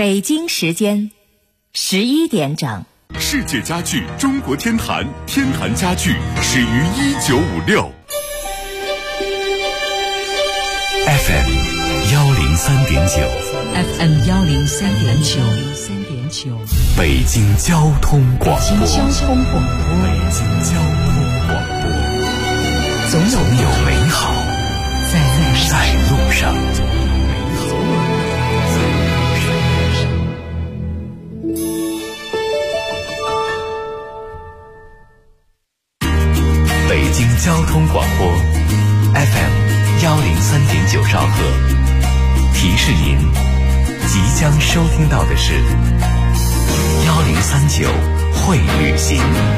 北京时间11点整。 世界家具中国天坛，天坛家具始于1956。FM 103.9 FM 103.9， 北京交通广播。 北京交通广播， 总有美好在路上。北京交通广播 FM 103.9兆赫，提示您即将收听到的是1039会旅行。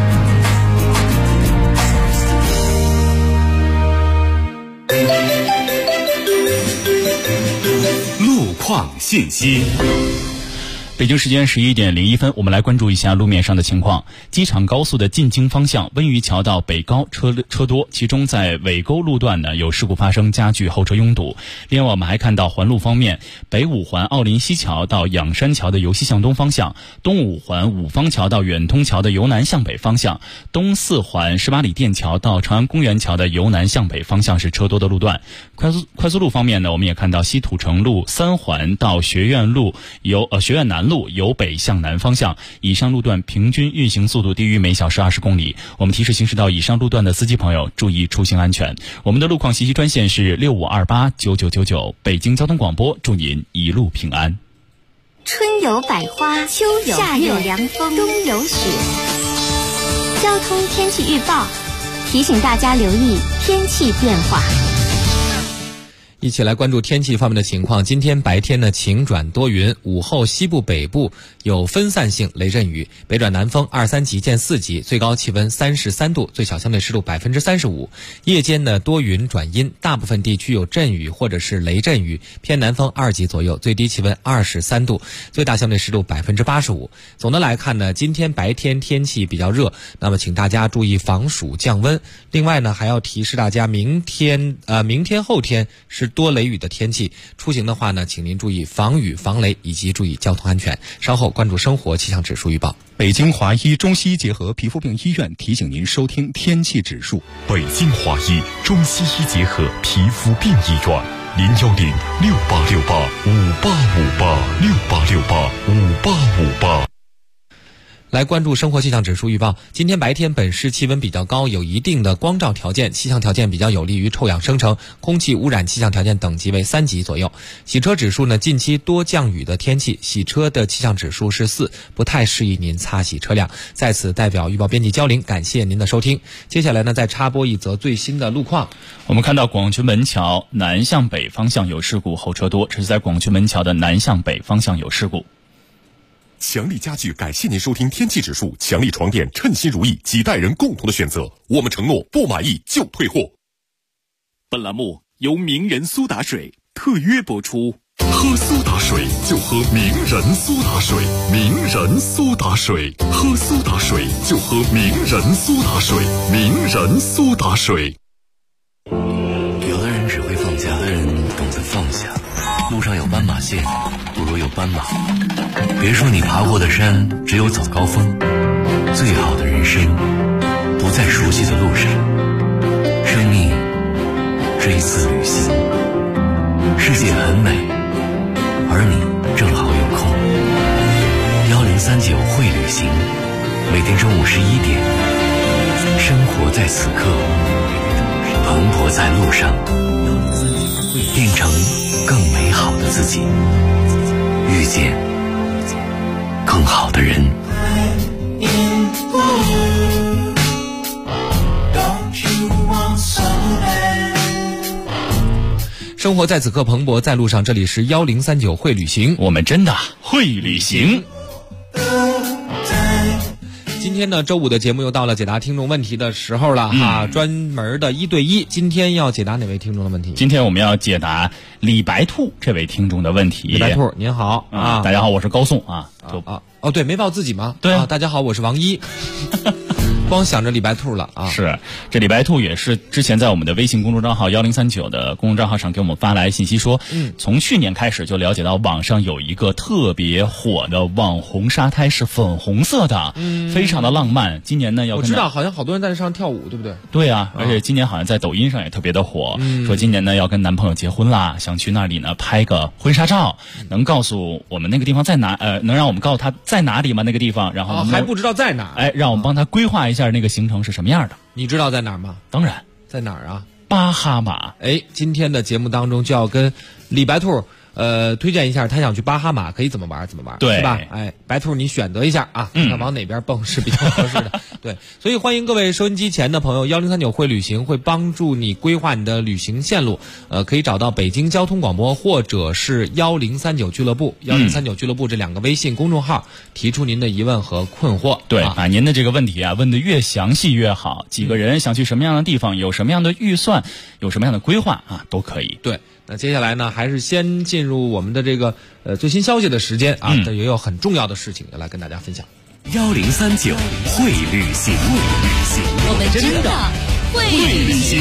路况信息。 北京时间11点01分，我们来关注一下路面上的情况。机场高速的进京方向温榆桥到北高车多，其中在尾沟路段呢有事故发生，加剧后车拥堵。另外我们还看到环路方面，北五环奥林西桥到仰山桥的由西向东方向，东五环五方桥到远通桥的由南向北方向，东四环18里店桥到长安公园桥的由南向北方向是车多的路段。快速路方面呢，我们也看到西土城路3环到学院南路由北向南方向，以上路段平均运行速度低于每小时20公里。我们提示行驶到以上路段的司机朋友注意出行安全。我们的路况信息专线是65289999。北京交通广播，祝您一路平安。 春有百花，秋有夏有凉风，冬有雪。交通天气预报提醒大家留意天气变化。 一起来关注天气方面的情况。今天白天呢晴转多云，午后西部北部有分散性雷阵雨，北转南风2、3级见4级，最高气温33度，最小相对湿度35%。夜间呢多云转阴，大部分地区有阵雨或者是雷阵雨，偏南风2级左右，最低气温23度，最大相对湿度85%。总的来看呢，今天白天天气比较热，那么请大家注意防暑降温。另外呢还要提示大家，明天后天是多雷雨的天气，出行的话呢，请您注意防雨防雷以及注意交通安全。稍后关注生活气象指数预报。 北京华医中西医结合皮肤病医院提醒您收听天气指数。北京华医中西医结合皮肤病医院，0106868585858，68685858。 来关注生活气象指数预报。今天白天本市气温比较高，有一定的光照条件，气象条件比较有利于臭氧生成，空气污染气象条件等级为3级左右。洗车指数呢，近期多降雨的天气，洗车的气象指数是4，不太适宜您擦洗车辆。在此代表预报编辑焦玲感谢您的收听。接下来呢，再插播一则最新的路况。 我们看到广渠门桥南向北方向有事故，后车多，这是在广渠门桥的南向北方向有事故。 强力家具感谢您收听天气指数，强力床垫称心如意，几代人共同的选择，我们承诺不满意就退货。本栏目由名人苏打水特约播出。喝苏打水就喝名人苏打水，名人苏打水，喝苏打水就喝名人苏打水，名人苏打水。 有的人只会放假，有的人懂得放下。路上有斑马线，不如有斑马。别说你爬过的山只有早高峰，最好的人生不在熟悉的路上。生命是一次旅行，世界很美，而你正好有空。1039会旅行，每天中午11点，生活在此刻，蓬勃在路上，变成更美好的自己，遇见更好的人。 生活在此刻，蓬勃在路上。这里是1039会旅行， 我们真的会旅行。 今天呢，周五的节目又到了解答听众问题的时候了哈，专门的1对1。今天要解答哪位听众的问题？ 今天我们要解答李白兔这位听众的问题。 李白兔您好啊， 大家好，我是高颂啊。 对，没报自己吗？ 对啊，大家好，我是王一。 光想着李白兔了啊。 是，这李白兔也是之前在我们的微信公众账号1039的公众账号上给我们发来信息说，从去年开始就了解到网上有一个特别火的网红沙滩是粉红色的，非常的浪漫。今年呢要我知道，好像好多人在这上跳舞，对不对？ 对啊，而且今年好像在抖音上也特别的火，说今年呢要跟男朋友结婚啦，想去那里呢拍个婚纱照，能告诉我们那个地方在哪？能让我们告诉他在哪里吗？那个地方，然后还不知道在哪？ 哎，让我们帮他规划一下那个行程是什么样的。 你知道在哪儿吗？ 当然， 在哪儿啊？ 巴哈马。 哎，今天的节目当中就要跟李白兔推荐一下，他想去巴哈马可以怎么玩， 对， 是吧？哎，白兔你选择一下啊，看看往哪边蹦是比较合适的。对，所以欢迎各位收音机前的朋友，1039会旅行会帮助你规划你的旅行线路。可以找到北京交通广播或者是1039俱乐部、1039俱乐部这2个微信公众号，提出您的疑问和困惑。 对，把您的这个问题啊问得越详细越好。几个人想去什么样的地方，有什么样的预算，有什么样的规划啊，都可以。 对。那接下来呢，还是先进入我们的这个最新消息的时间啊，这也有很重要的事情要来跟大家分享。 1039会旅行， 我们真的会旅行。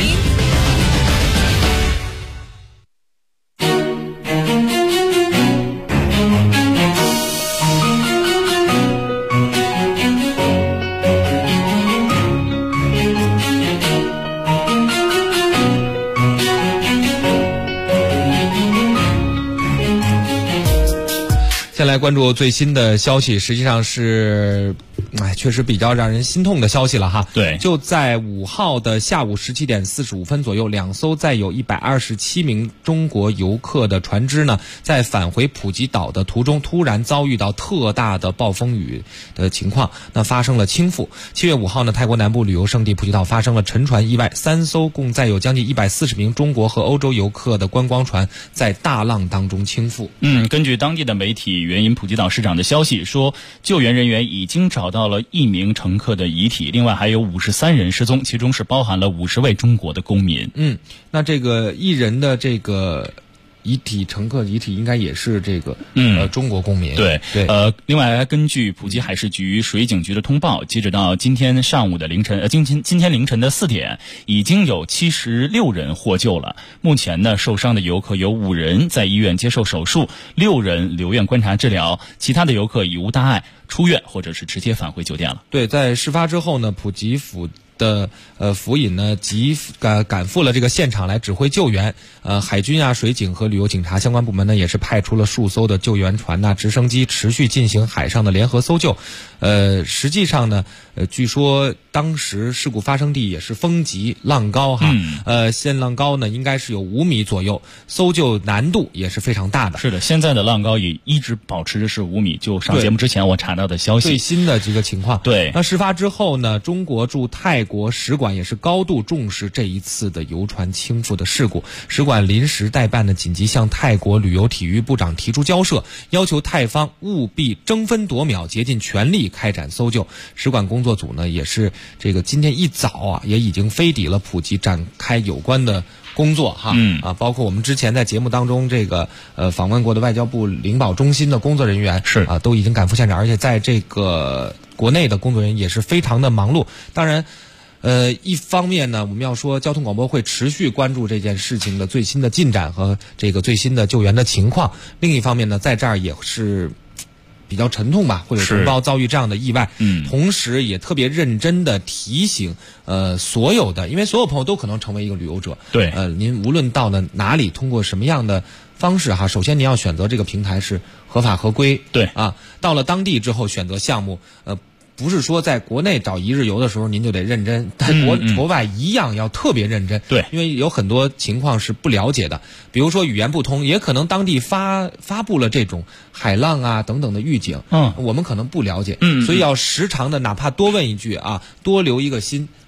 先来关注最新的消息，实际上是确实比较让人心痛的消息了哈。 对， 就在5号的下午17点45分左右，2艘载有127名中国游客的船只呢，在返回普吉岛的途中突然遭遇到特大的暴风雨的情况，那发生了倾覆。7月5号呢，泰国南部旅游胜地普吉岛发生了沉船意外，3艘共载有将近140名中国和欧洲游客的观光船在大浪当中倾覆。 根据当地的媒体援引普吉岛市长的消息说，救援人员已经找到了1名乘客的遗体，另外还有53人失踪，其中是包含了50位中国的公民。 那这个1人的这个乘客遗体应该也是这个中国公民。 对。另外根据普吉海事局水警局的通报，截止到今天上午的凌晨今天凌晨的4点，已经有76人获救了。目前呢，受伤的游客有5人在医院接受手术，6人留院观察治疗，其他的游客已无大碍，出院或者是直接返回酒店了。 对，在事发之后呢，普吉府的府尹呢赶赴了这个现场来指挥救援。海军啊、水警和旅游警察相关部门呢也是派出了数艘的救援船呐、直升机，持续进行海上的联合搜救。实际上呢，据说当时事故发生地也是风急浪高哈，现浪高呢应该是有5米左右，搜救难度也是非常大的。 是的，现在的浪高也一直保持着是5米，就上节目之前我查到的消息。 最新的这个情况。 对。 那事发之后呢，中国驻泰国使馆也是高度重视这一次的游船倾覆的事故，使馆临时代办的紧急向泰国旅游体育部长提出交涉，要求泰方务必争分夺秒，竭尽全力开展搜救。使馆工作组呢也是这个今天一早啊，也已经飞抵了普吉，展开有关的工作哈。包括我们之前在节目当中这个访问过的外交部领保中心的工作人员是都已经赶赴现场，而且在这个国内的工作人员也是非常的忙碌。当然一方面呢，我们要说交通广播会持续关注这件事情的最新的进展和这个最新的救援的情况，另一方面呢，在这儿也是比较沉痛吧，会有同胞遭遇这样的意外。同时也特别认真的提醒所有的，因为所有朋友都可能成为一个旅游者。 对。 您无论到了哪里，通过什么样的方式哈，首先您要选择这个平台是合法合规。 对。 到了当地之后选择项目，不是说在国内找1日游的时候您就得认真，在国外一样要特别认真。 对， 因为有很多情况是不了解的，比如说语言不通，也可能当地发布了这种海浪啊等等的预警，我们可能不了解，所以要时常的哪怕多问一句啊，多留一个心，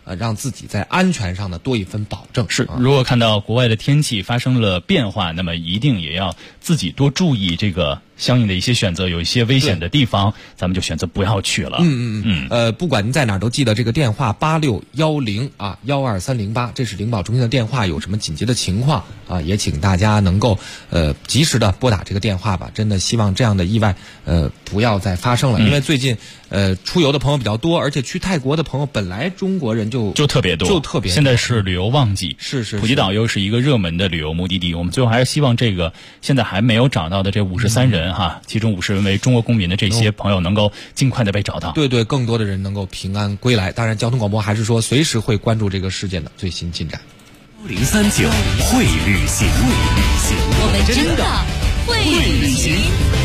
让自己在安全上呢多一分保证。 是，如果看到国外的天气发生了变化，那么一定也要自己多注意这个相应的一些选择，有一些危险的地方，咱们就选择不要去了。 不管您在哪儿都记得这个电话861012308，这是灵保中心的电话，有什么紧急的情况也请大家能够及时的拨打这个电话吧。真的希望这样的意外不要再发生了，因为最近出游的朋友比较多，而且去泰国的朋友本来中国人就特别多，现在是旅游旺季， 是普吉岛又是一个热门的旅游目的地。我们最后还是希望这个现在还没有找到的这53人其中50人为中国公民的这些朋友能够尽快的被找到。 对，更多的人能够平安归来。当然，交通广播还是说随时会关注这个事件的最新进展。 039会旅行， 我们真的会旅行。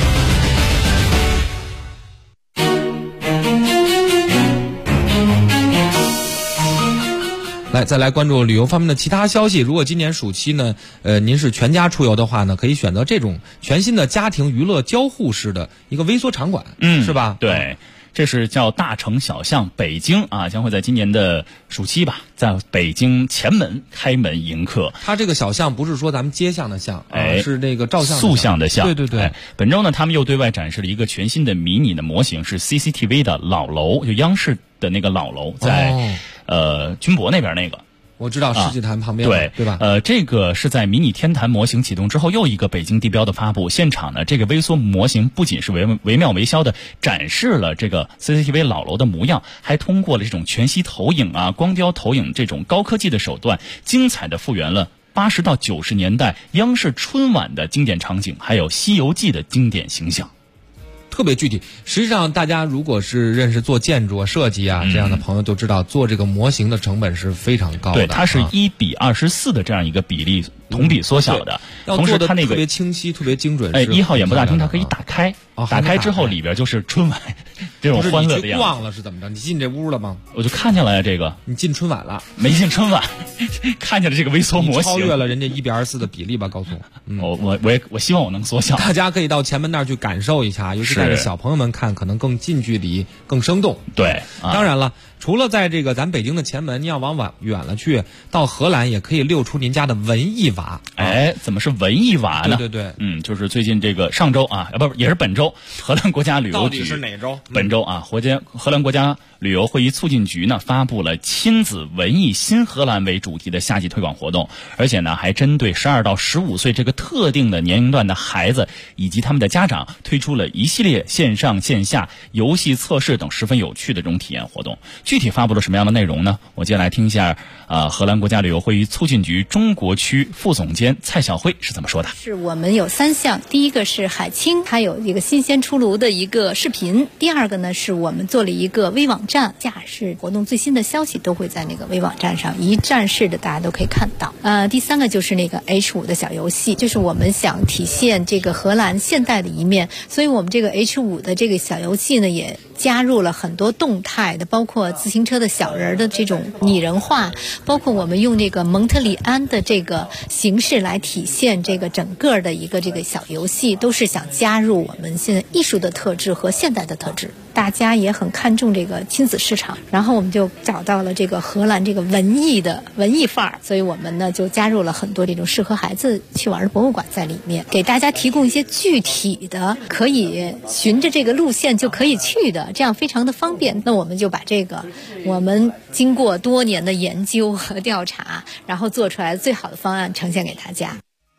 再来关注旅游方面的其他消息。如果今年暑期呢，您是全家出游的话呢，可以选择这种全新的家庭娱乐交互式的一个微缩场馆，是吧？ 对。这是叫大城小巷北京将会在今年的暑期吧，在北京前门开门迎客。 它这个小巷不是说咱们街巷的巷，是那个照相塑像的像。 对。 本周呢，他们又对外展示了一个全新的迷你的模型，是 CCTV 的老楼，就央视的那个老楼，在军博那边那个。 我知道世纪坛旁边对吧？ 这个是在迷你天坛模型启动之后又一个北京地标的发布。现场呢，这个微缩模型不仅是惟妙惟肖的展示了这个 CCTV 老楼的模样，还通过了这种全息投影光雕投影这种高科技的手段，精彩的复原了80到90年代央视春晚的经典场景，还有《西游记》的经典形象。 特别具体。实际上大家如果是认识做建筑设计这样的朋友都知道，做这个模型的成本是非常高的。 对，它是1:24的这样一个比例同比缩小的，同时它那个特别清晰特别精准。 1号演播大厅它可以打开，打开之后里边就是春晚这种欢乐的样子。 忘了是怎么着？你进这屋了吗？ 我就看见了这个。 你进春晚了？ 没进春晚，看见了这个微缩模型， 超越了人家1:24的比例吧？告诉我。 我希望我能缩小。 大家可以到前门那儿去感受一下，尤其带着小朋友们看，可能更近距离、更生动。 对， 当然了，除了在这个咱北京的前门，你要往远了去，到荷兰也可以溜出您家的文艺娃。 怎么是文艺娃呢？ 对， 就是最近这个上周不也是本周，荷兰国家旅游局到底是哪周？ 本周荷兰国家旅游会议促进局呢发布了亲子文艺新荷兰为主题的夏季推广活动，而且呢还针对12到15岁这个特定的年龄段的孩子以及他们的家长推出了一系列线上线下游戏测试等十分有趣的这种体验活动。具体发布了什么样的内容呢？我接下来听一下荷兰国家旅游会议促进局中国区副总监蔡晓辉是怎么说的。 是我们有3项，第一个是海清，它有一个新鲜出炉的一个视频；第二个呢是我们做了一个微网站，假日活动最新的消息都会在那个微网站上一站式的，大家都可以看到。第3个就是那个 H5 的小游戏，就是我们想体现这个荷兰现代的一面，所以我们这个 H5 的这个小游戏呢也加入了很多动态的，包括自行车的小人的这种拟人化，包括我们用这个蒙特里安的这个形式来体现这个整个的一个这个小游戏，都是想加入我们现在艺术的特质和现代的特质。大家也很看重这个亲子市场，然后我们就找到了这个荷兰这个文艺范儿，所以我们呢就加入了很多这种适合孩子去玩的博物馆在里面，给大家提供一些具体的可以循着这个路线就可以去的，这样非常的方便。那我们就把这个我们经过多年的研究和调查，然后做出来最好的方案呈现给大家。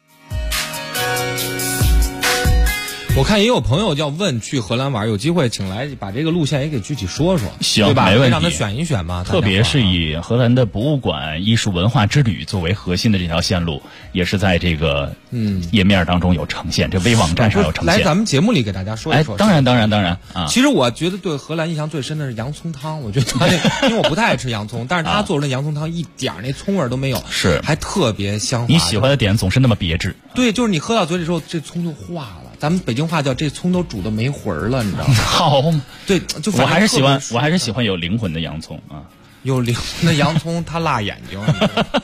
我看也有朋友要问去荷兰玩，有机会请来把这个路线也给具体说说， 行， 对吧？ 没问题， 让他选一选嘛。 特别是以荷兰的博物馆、艺术文化之旅作为核心的这条线路，也是在这个页面当中有呈现，这微网站上有呈现。 来咱们节目里给大家说一说。 当然啊！ 其实我觉得对荷兰印象最深的是洋葱汤，我觉得因为我不太爱吃洋葱，但是他做出的洋葱汤一点那葱味都没有， 是还特别香滑。 你喜欢的点总是那么别致。 对，就是你喝到嘴里之后，这葱就化了。咱们北京话叫这葱都煮的没魂儿了，你知道吗？ 好， 对，就我还是喜欢有灵魂的洋葱啊。 有灵魂的洋葱，它辣眼睛。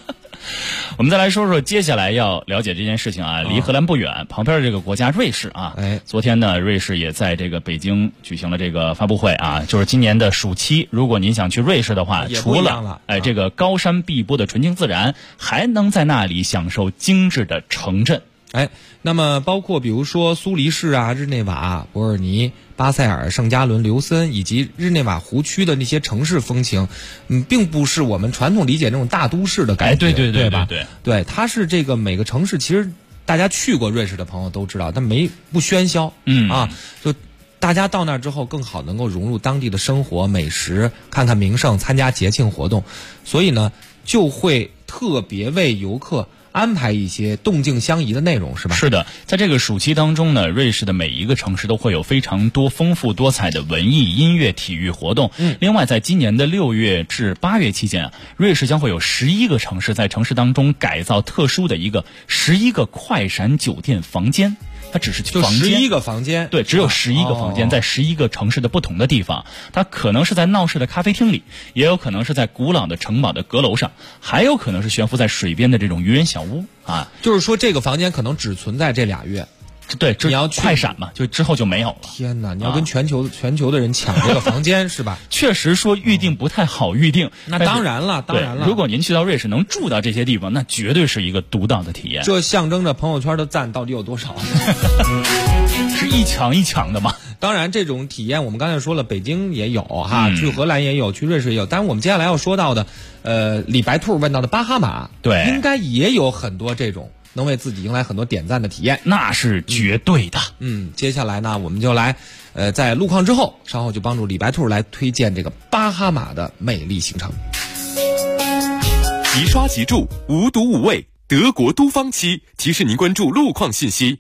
我们再来说说接下来要了解这件事情啊，离荷兰不远，旁边的这个国家瑞士啊，昨天呢，瑞士也在这个北京举行了这个发布会啊，就是今年的暑期，如果您想去瑞士的话，除了这个高山碧波的纯净自然，还能在那里享受精致的城镇。 那么包括比如说苏黎世啊、日内瓦、伯尔尼、巴塞尔、圣加伦、刘森以及日内瓦湖区的那些城市风情，并不是我们传统理解那种大都市的感觉，对吧？对，它是这个每个城市，其实大家去过瑞士的朋友都知道，它不喧嚣，就大家到那儿之后更好能够融入当地的生活、美食，看看名胜，参加节庆活动，所以呢，就会特别为游客安排一些动静相宜的内容，是吧？是的，在这个暑期当中呢，瑞士的每一个城市都会有非常多丰富多彩的文艺、音乐、体育活动。另外，在今年的6月至8月期间啊，瑞士将会有11个城市在城市当中改造特殊的一个11个快闪酒店房间。它只是房间，就 11个房间， 对，只有11个房间，在11个城市的不同的地方。它可能是在闹市的咖啡厅里，也有可能是在古老的城堡的阁楼上，还有可能是悬浮在水边的这种渔人小屋啊。 就是说，这个房间可能只存在这2月。 对，你要快闪嘛，就之后就没有了。 天哪，你要跟全球的人抢这个房间是吧？ 确实说预定不太好预定。 那当然了。 如果您去到瑞士能住到这些地方，那绝对是一个独到的体验。 这象征着朋友圈的赞到底有多少？ 是一抢一抢的吗？ 当然，这种体验我们刚才说了，北京也有哈，去荷兰也有，去瑞士也有。但是我们接下来要说到的，李白兔问到的巴哈马， 对， 应该也有很多这种能为自己迎来很多点赞的体验， 那是绝对的。 接下来呢，我们就来，在路况之后，稍后就帮助李白兔来推荐这个巴哈马的美丽行程。 即刷即住，无毒无味，德国都方漆提示您关注路况信息。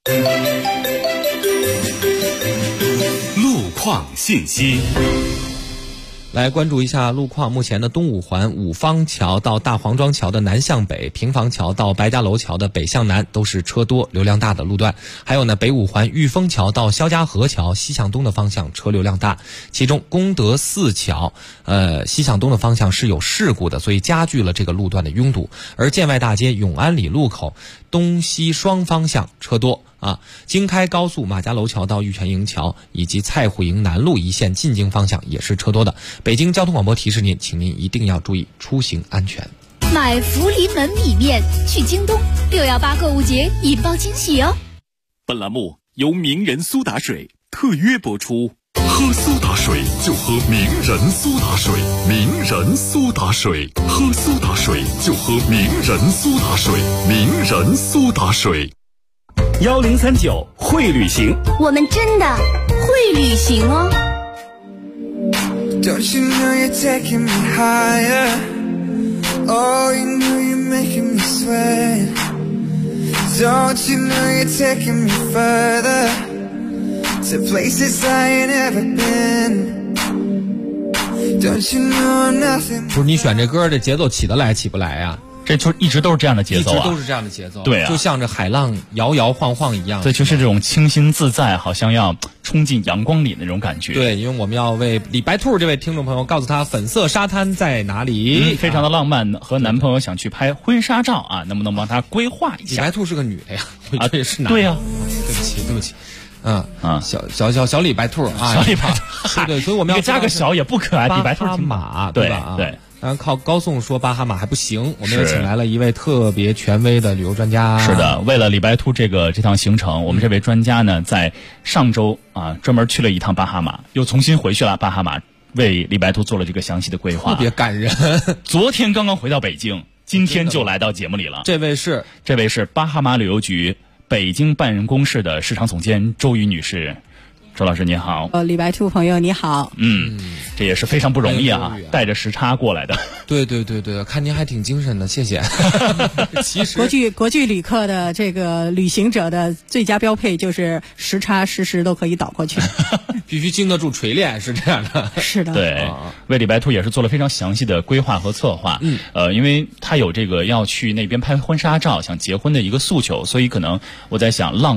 路况信息。 来关注一下路况，目前的东五环五方桥到大黄庄桥的南向北，平房桥到白家楼桥的北向南都是车多流量大的路段。还有呢，北五环玉峰桥到肖家河桥西向东的方向车流量大，其中功德寺桥西向东的方向是有事故的，所以加剧了这个路段的拥堵。而建外大街永安里路口东西双方向车多京开高速马家楼桥到玉泉营桥以及蔡户营南路一线进京方向也是车多的。北京交通广播提示您，请您一定要注意出行安全。 买福临门米面去京东，618购物节引爆惊喜哦！ 本栏目由名人苏打水特约播出。喝苏打水就喝名人苏打水，名人苏打水，喝苏打水就喝名人苏打水，名人苏打水。1039会旅行， 我们真的会旅行哦。 Don't you know you're taking me higher? Oh, you know you're making me sweat. Don't you know you're taking me further to places I ain't ever been? Don't you know nothing? 不是你选这歌，这节奏起得来起不来呀？ 这就一直都是这样的节奏一直都是这样的节奏， 对啊， 就像这海浪摇摇晃晃一样。 对，就是这种清新自在，好像要冲进阳光里的那种感觉。 对，因为我们要为李白兔这位听众朋友告诉他粉色沙滩在哪里， 非常的浪漫。和男朋友想去拍婚纱照啊，能不能帮他规划一下？ 李白兔是个女的呀， 对， 是男的。 对呀， 对不起。小李白兔啊， 小李白兔， 对，所以我们要加个小也不可爱，李白兔巴哈马， 对吧？ 对。 当然靠高颂说巴哈马还不行，我们也请来了一位特别权威的旅游专家。 是的，为了李白兔这趟行程，我们这位专家呢，在上周专门去了一趟巴哈马，又重新回去了巴哈马，为李白兔做了这个详细的规划， 特别感人。 昨天刚刚回到北京，今天就来到节目里了。 这位是巴哈马旅游局北京办公室的市场总监周瑜女士。周老师您好， 李白兔朋友你好， 这也是非常不容易啊，带着时差过来的。 对，看您还挺精神的，谢谢。其实国际旅客的这个旅行者的最佳标配就是时差时都可以倒过去， 必须经得住锤炼，是这样的。 是的， 对，为李白兔也是做了非常详细的规划和策划。因为他有这个要去那边拍婚纱照、想结婚的一个诉求，所以可能我在想浪漫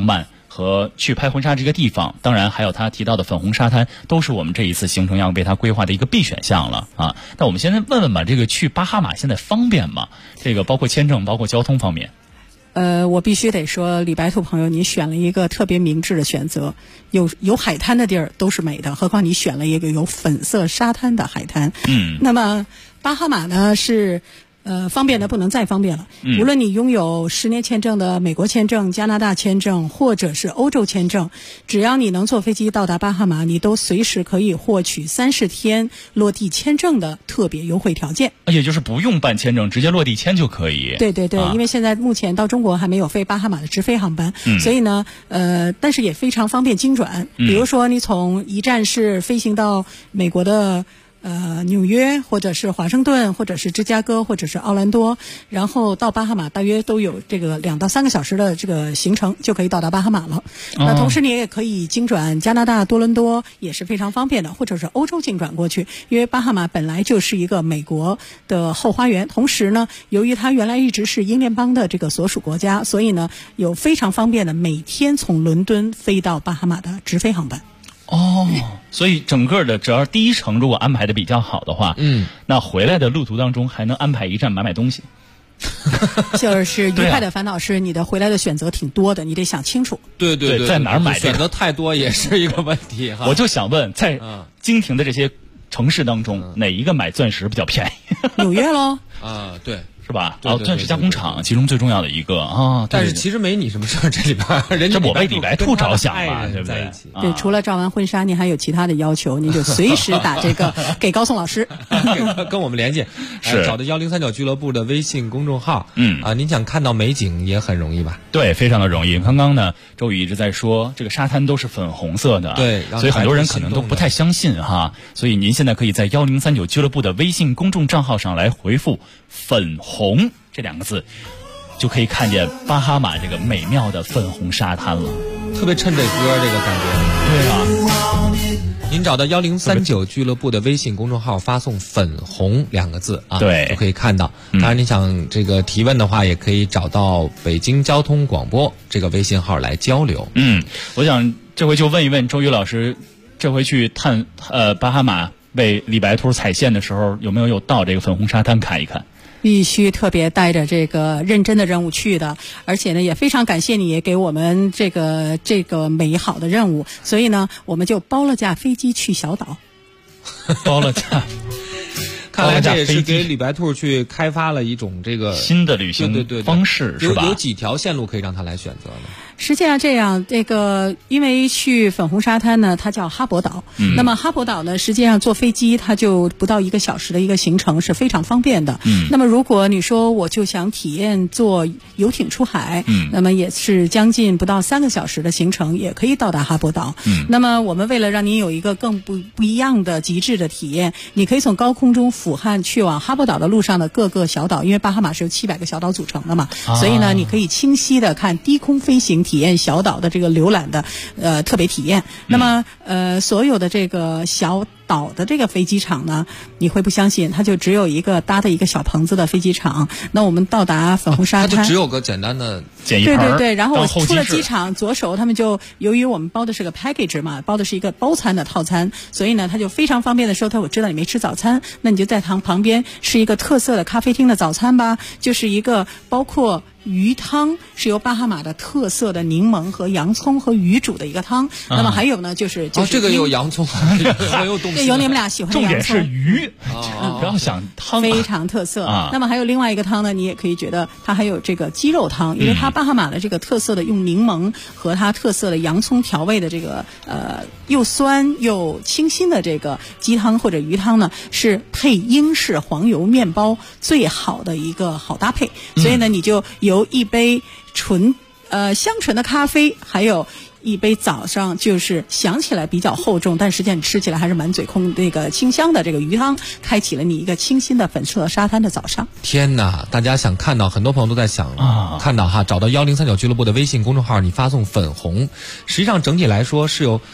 和去拍婚纱这个地方，当然还有他提到的粉红沙滩，都是我们这一次行程要为他规划的一个必选项了啊。那我们先问问吧，这个去巴哈马现在方便吗？这个包括签证，包括交通方面。 我必须得说，李白兔朋友，你选了一个特别明智的选择。有海滩的地儿都是美的，何况你选了一个有粉色沙滩的海滩。那么巴哈马呢是方便的不能再方便了。无论你拥有10年签证的美国签证、加拿大签证，或者是欧洲签证，只要你能坐飞机到达巴哈马，你都随时可以获取30天落地签证的特别优惠条件。 也就是不用办签证，直接落地签就可以。 对对对，因为现在目前到中国还没有飞巴哈马的直飞航班，所以呢，但是也非常方便精转。比如说，你从一站式飞行到美国的纽约，或者是华盛顿，或者是芝加哥，或者是奥兰多，然后到巴哈马大约都有这个2到3个小时的这个行程，就可以到达巴哈马了。那同时你也可以经转加拿大多伦多，也是非常方便的，或者是欧洲经转过去，因为巴哈马本来就是一个美国的后花园，同时呢，由于它原来一直是英联邦的这个所属国家，所以呢，有非常方便的每天从伦敦飞到巴哈马的直飞航班。 所以整个的只要第一程如果安排的比较好的话，那回来的路途当中还能安排一站买东西。 就是愉快的烦恼是你的回来的选择挺多的，你得想清楚。 对， 在哪儿买选择太多也是一个问题哈。 我就想问，在经停的这些城市当中，哪一个买钻石比较便宜？ 纽约喽。 对。 是吧？钻石加工厂其中最重要的一个啊。 但是其实没你什么事儿，这里边人家我为李白兔着想嘛，对不对？ 对，除了照完婚纱，您还有其他的要求，您就随时打这个给高颂老师， 跟我们联系，找到1039俱乐部的微信公众号。您想看到美景也很容易吧？ 对，非常的容易。刚刚呢，周宇一直在说这个沙滩都是粉红色的， 对， 所以很多人可能都不太相信哈。所以您现在可以在1039俱乐部的微信公众账号上来回复“粉红”这2个字，就可以看见巴哈马这个美妙的粉红沙滩了。 特别衬这歌这个感觉。 对啊。 您找到1039俱乐部的微信公众号，发送“粉红”2个字啊， 对， 就可以看到。当然，你想这个提问的话，也可以找到北京交通广播这个微信号来交流。 我想这回就问一问周宇老师，这回去探巴哈马为李白兔踩线的时候，有没有到这个粉红沙滩看一看？ 必须特别带着这个认真的任务去的，而且呢，也非常感谢你给我们这个美好的任务，所以呢，我们就包了架飞机去小岛。 包了架。 看来这也是给李白兔去开发了一种这个新的旅行方式，是吧？ 有几条线路可以让他来选择呢？ 实际上这样，因为去粉红沙滩呢，它叫哈勃岛。那么哈勃岛呢，实际上坐飞机它就不到1个小时的一个行程，是非常方便的。那么如果你说我就想体验坐游艇出海，那么也是将近不到3个小时的行程，也可以到达哈勃岛。那么我们为了让您有一个更不一样的极致的体验，你可以从高空中俯瞰去往哈勃岛的路上的各个小岛，因为巴哈马是由700个小岛组成的嘛，所以呢，你可以清晰的看低空飞行，体验小岛的这个浏览的特别体验。那么所有的这个小岛的这个飞机场呢，你会不相信，它就只有一个搭的一个小棚子的飞机场。那我们到达粉红沙滩， 它就只有个简单的简易棚。 对，然后我出了机场，左手他们就由于我们包的是个 package 嘛，包的是一个包餐的套餐，所以呢，他就非常方便的说，我知道你没吃早餐，那你就在旁边是一个特色的咖啡厅的早餐吧，就是一个包括鱼汤，是由巴哈马的特色的柠檬和洋葱和鱼煮的一个汤。那么还有呢，就是这个有洋葱，很有动心。 有你们俩喜欢的洋葱。 重点是鱼，不要想汤， 非常特色。那么还有另外一个汤呢，你也可以觉得它还有这个鸡肉汤，因为它巴哈马的这个特色的用柠檬和它特色的洋葱调味的这个又酸又清新的这个鸡汤或者鱼汤呢，是配英式黄油面包最好的一个好搭配。所以呢，你就由一杯香醇的咖啡，还有一杯早上就是想起来比较厚重，但实际上你吃起来还是满嘴那个清香的这个鱼汤，开启了你一个清新的粉色沙滩的早上。 天哪，大家想看到，很多朋友都在想看到哈，找到1039俱乐部的微信公众号，你发送粉红。实际上整体来说是有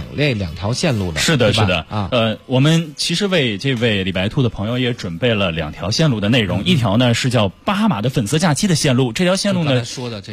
2条线路的。 是的，是的我们其实为这位李白兔的朋友也准备了2条线路的内容，一条呢是叫巴哈马的粉色假期的线路，这条线路呢说的这个对。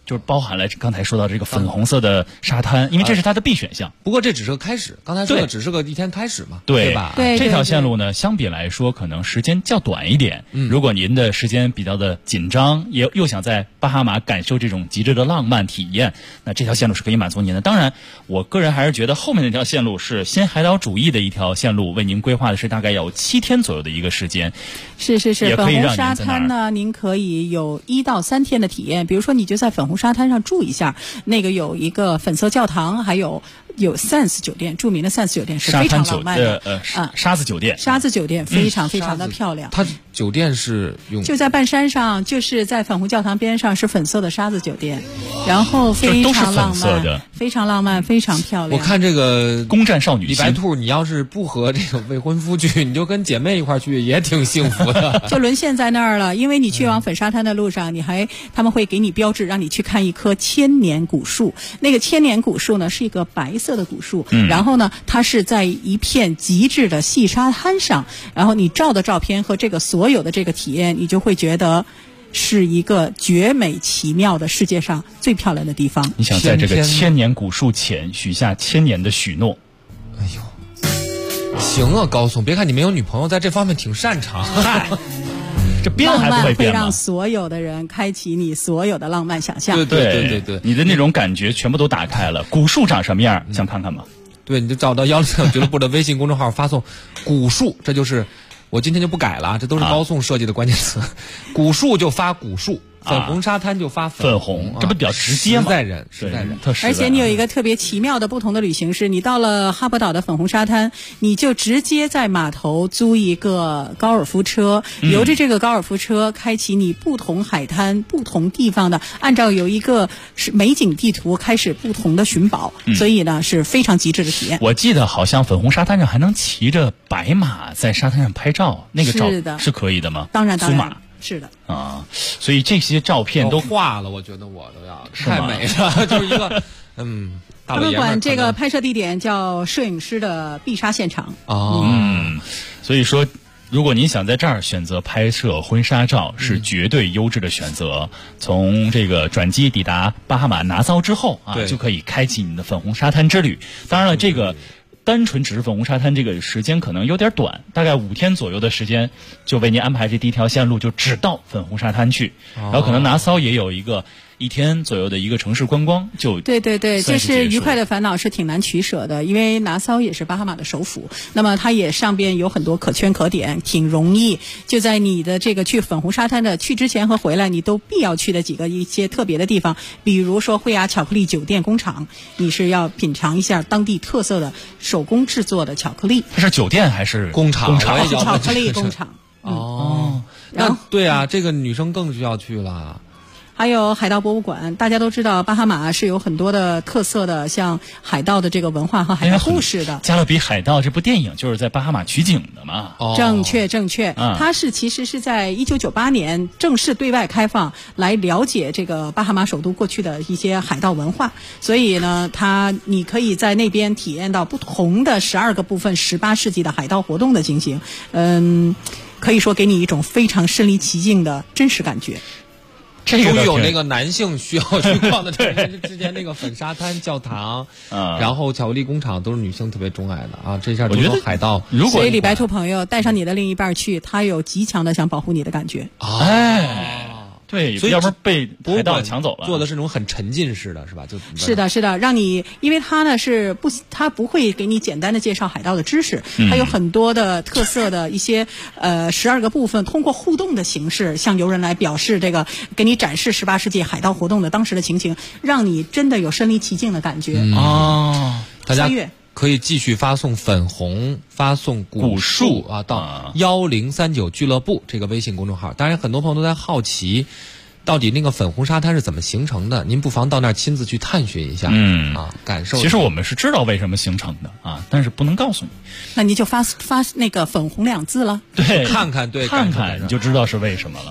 就是包含了刚才说到这个粉红色的沙滩，因为这是它的 B 选项。 不过这只是个开始，刚才说的只是个一天开始嘛， 对吧？ 对， 这条线路呢，相比来说可能时间较短一点。如果您的时间比较的紧张，又想在巴哈马感受这种极致的浪漫体验，那这条线路是可以满足您的。当然，我个人还是觉得后面那条线路是新海岛主义的一条线路，为您规划的是大概有7天左右的一个时间。 是， 也可以让您在那儿粉红沙滩呢，您可以有1到3天的体验。比如说，你就在粉红沙滩上住一下，那个有一个粉色教堂，还有 Sands 酒店，著名的 Sands 酒店是非常浪漫的。 沙子酒店， 沙子酒店非常非常的漂亮。 它酒店是就在半山上，就是在粉红教堂边上，是粉色的沙子酒店，然后非常浪漫，非常浪漫，非常漂亮。 我看这个攻占少女李白兔，你要是不和这个未婚夫去，你就跟姐妹一块去，也挺幸福的。 就沦陷在那儿了，因为你去往粉沙滩的路上，他们会给你标志，让你去看一棵千年古树。那个千年古树呢，是一个白色的古树，然后呢，它是在一片极致的细沙滩上，然后你照的照片和这个所有的这个体验，你就会觉得是一个绝美奇妙的世界上最漂亮的地方。 你想在这个千年古树前许下1000年的许诺？ 哎呦，行啊，高颂，别看你没有女朋友，在这方面挺擅长。 这编还不会编吗？ 浪漫会让所有的人开启你所有的浪漫想象。 对， 你的那种感觉全部都打开了。古树长什么样？想看看吗？ 对，你就找到163俱乐部的微信公众号，发送古树，这就是我今天就不改了，这都是高颂设计的关键词。古树就发古树，粉红沙滩就发粉红，这不比较直接吗？ 实在人， 而且你有一个特别奇妙的不同的旅行是，你到了哈珀岛的粉红沙滩，你就直接在码头租一个高尔夫车，由着这个高尔夫车开启你不同海滩、不同地方的，按照有一个是美景地图开始不同的寻宝，所以呢是非常极致的体验。 我记得好像粉红沙滩上还能骑着白马在沙滩上拍照，那个照是可以的吗？ 当然， 苏马。 是的啊，所以这些照片都化了，我觉得我都要太美了，就是一个他们管这个拍摄地点叫摄影师的必杀现场。 所以说，如果您想在这儿选择拍摄婚纱照，是绝对优质的选择。从这个转机抵达巴哈马拿骚之后啊，就可以开启你的粉红沙滩之旅。当然了，这个单纯只是粉红沙滩，这个时间可能有点短，大概5天左右的时间就为您安排这第一条线路，就只到粉红沙滩去，然后可能拿骚也有一个1天左右的一个城市观光，就对，这是愉快的烦恼，是挺难取舍的，因为拿骚也是巴哈马的首府，那么它也上边有很多可圈可点，挺容易。就在你的这个去粉红沙滩的去之前和回来，你都必要去的一些特别的地方，比如说惠雅巧克力酒店工厂，你是要品尝一下当地特色的手工制作的巧克力。 它是酒店还是工厂？ 是巧克力工厂。 那对啊，这个女生更需要去了。 还有海盗博物馆，大家都知道巴哈马是有很多的特色的，像海盗的这个文化和海盗故事的。 加勒比海盗这部电影就是在巴哈马取景的嘛？ 正确。它其实是在1998年正式对外开放，来了解这个巴哈马首都过去的一些海盗文化。所以呢，你可以在那边体验到不同的12个部分18世纪的海盗活动的进行。可以说给你一种非常身临其境的真实感觉。 终于有那个男性需要去逛的之前那个粉沙滩教堂，然后巧克力工厂都是女性特别钟爱的啊！这下我觉得海盗， 所以李白兔朋友带上你的另一半去，他有极强的想保护你的感觉。 对，要不然被海盗抢走了。 做的是那种很沉浸式的，是吧？ 是的，让你，因为他呢他不会给你简单的介绍海盗的知识，他有很多的特色的一些12个部分，通过互动的形式向游人来表示这个，给你展示18世纪海盗活动的当时的情形，让你真的有身临其境的感觉。 大家可以继续发送粉红，发送古树到1039俱乐部这个微信公众号。当然，很多朋友都在好奇，到底那个粉红沙滩是怎么形成的？您不妨到那儿亲自去探寻一下，感受。 其实我们是知道为什么形成的但是不能告诉你。 那你就发那个粉红2字了， 对， 看看你就知道是为什么了。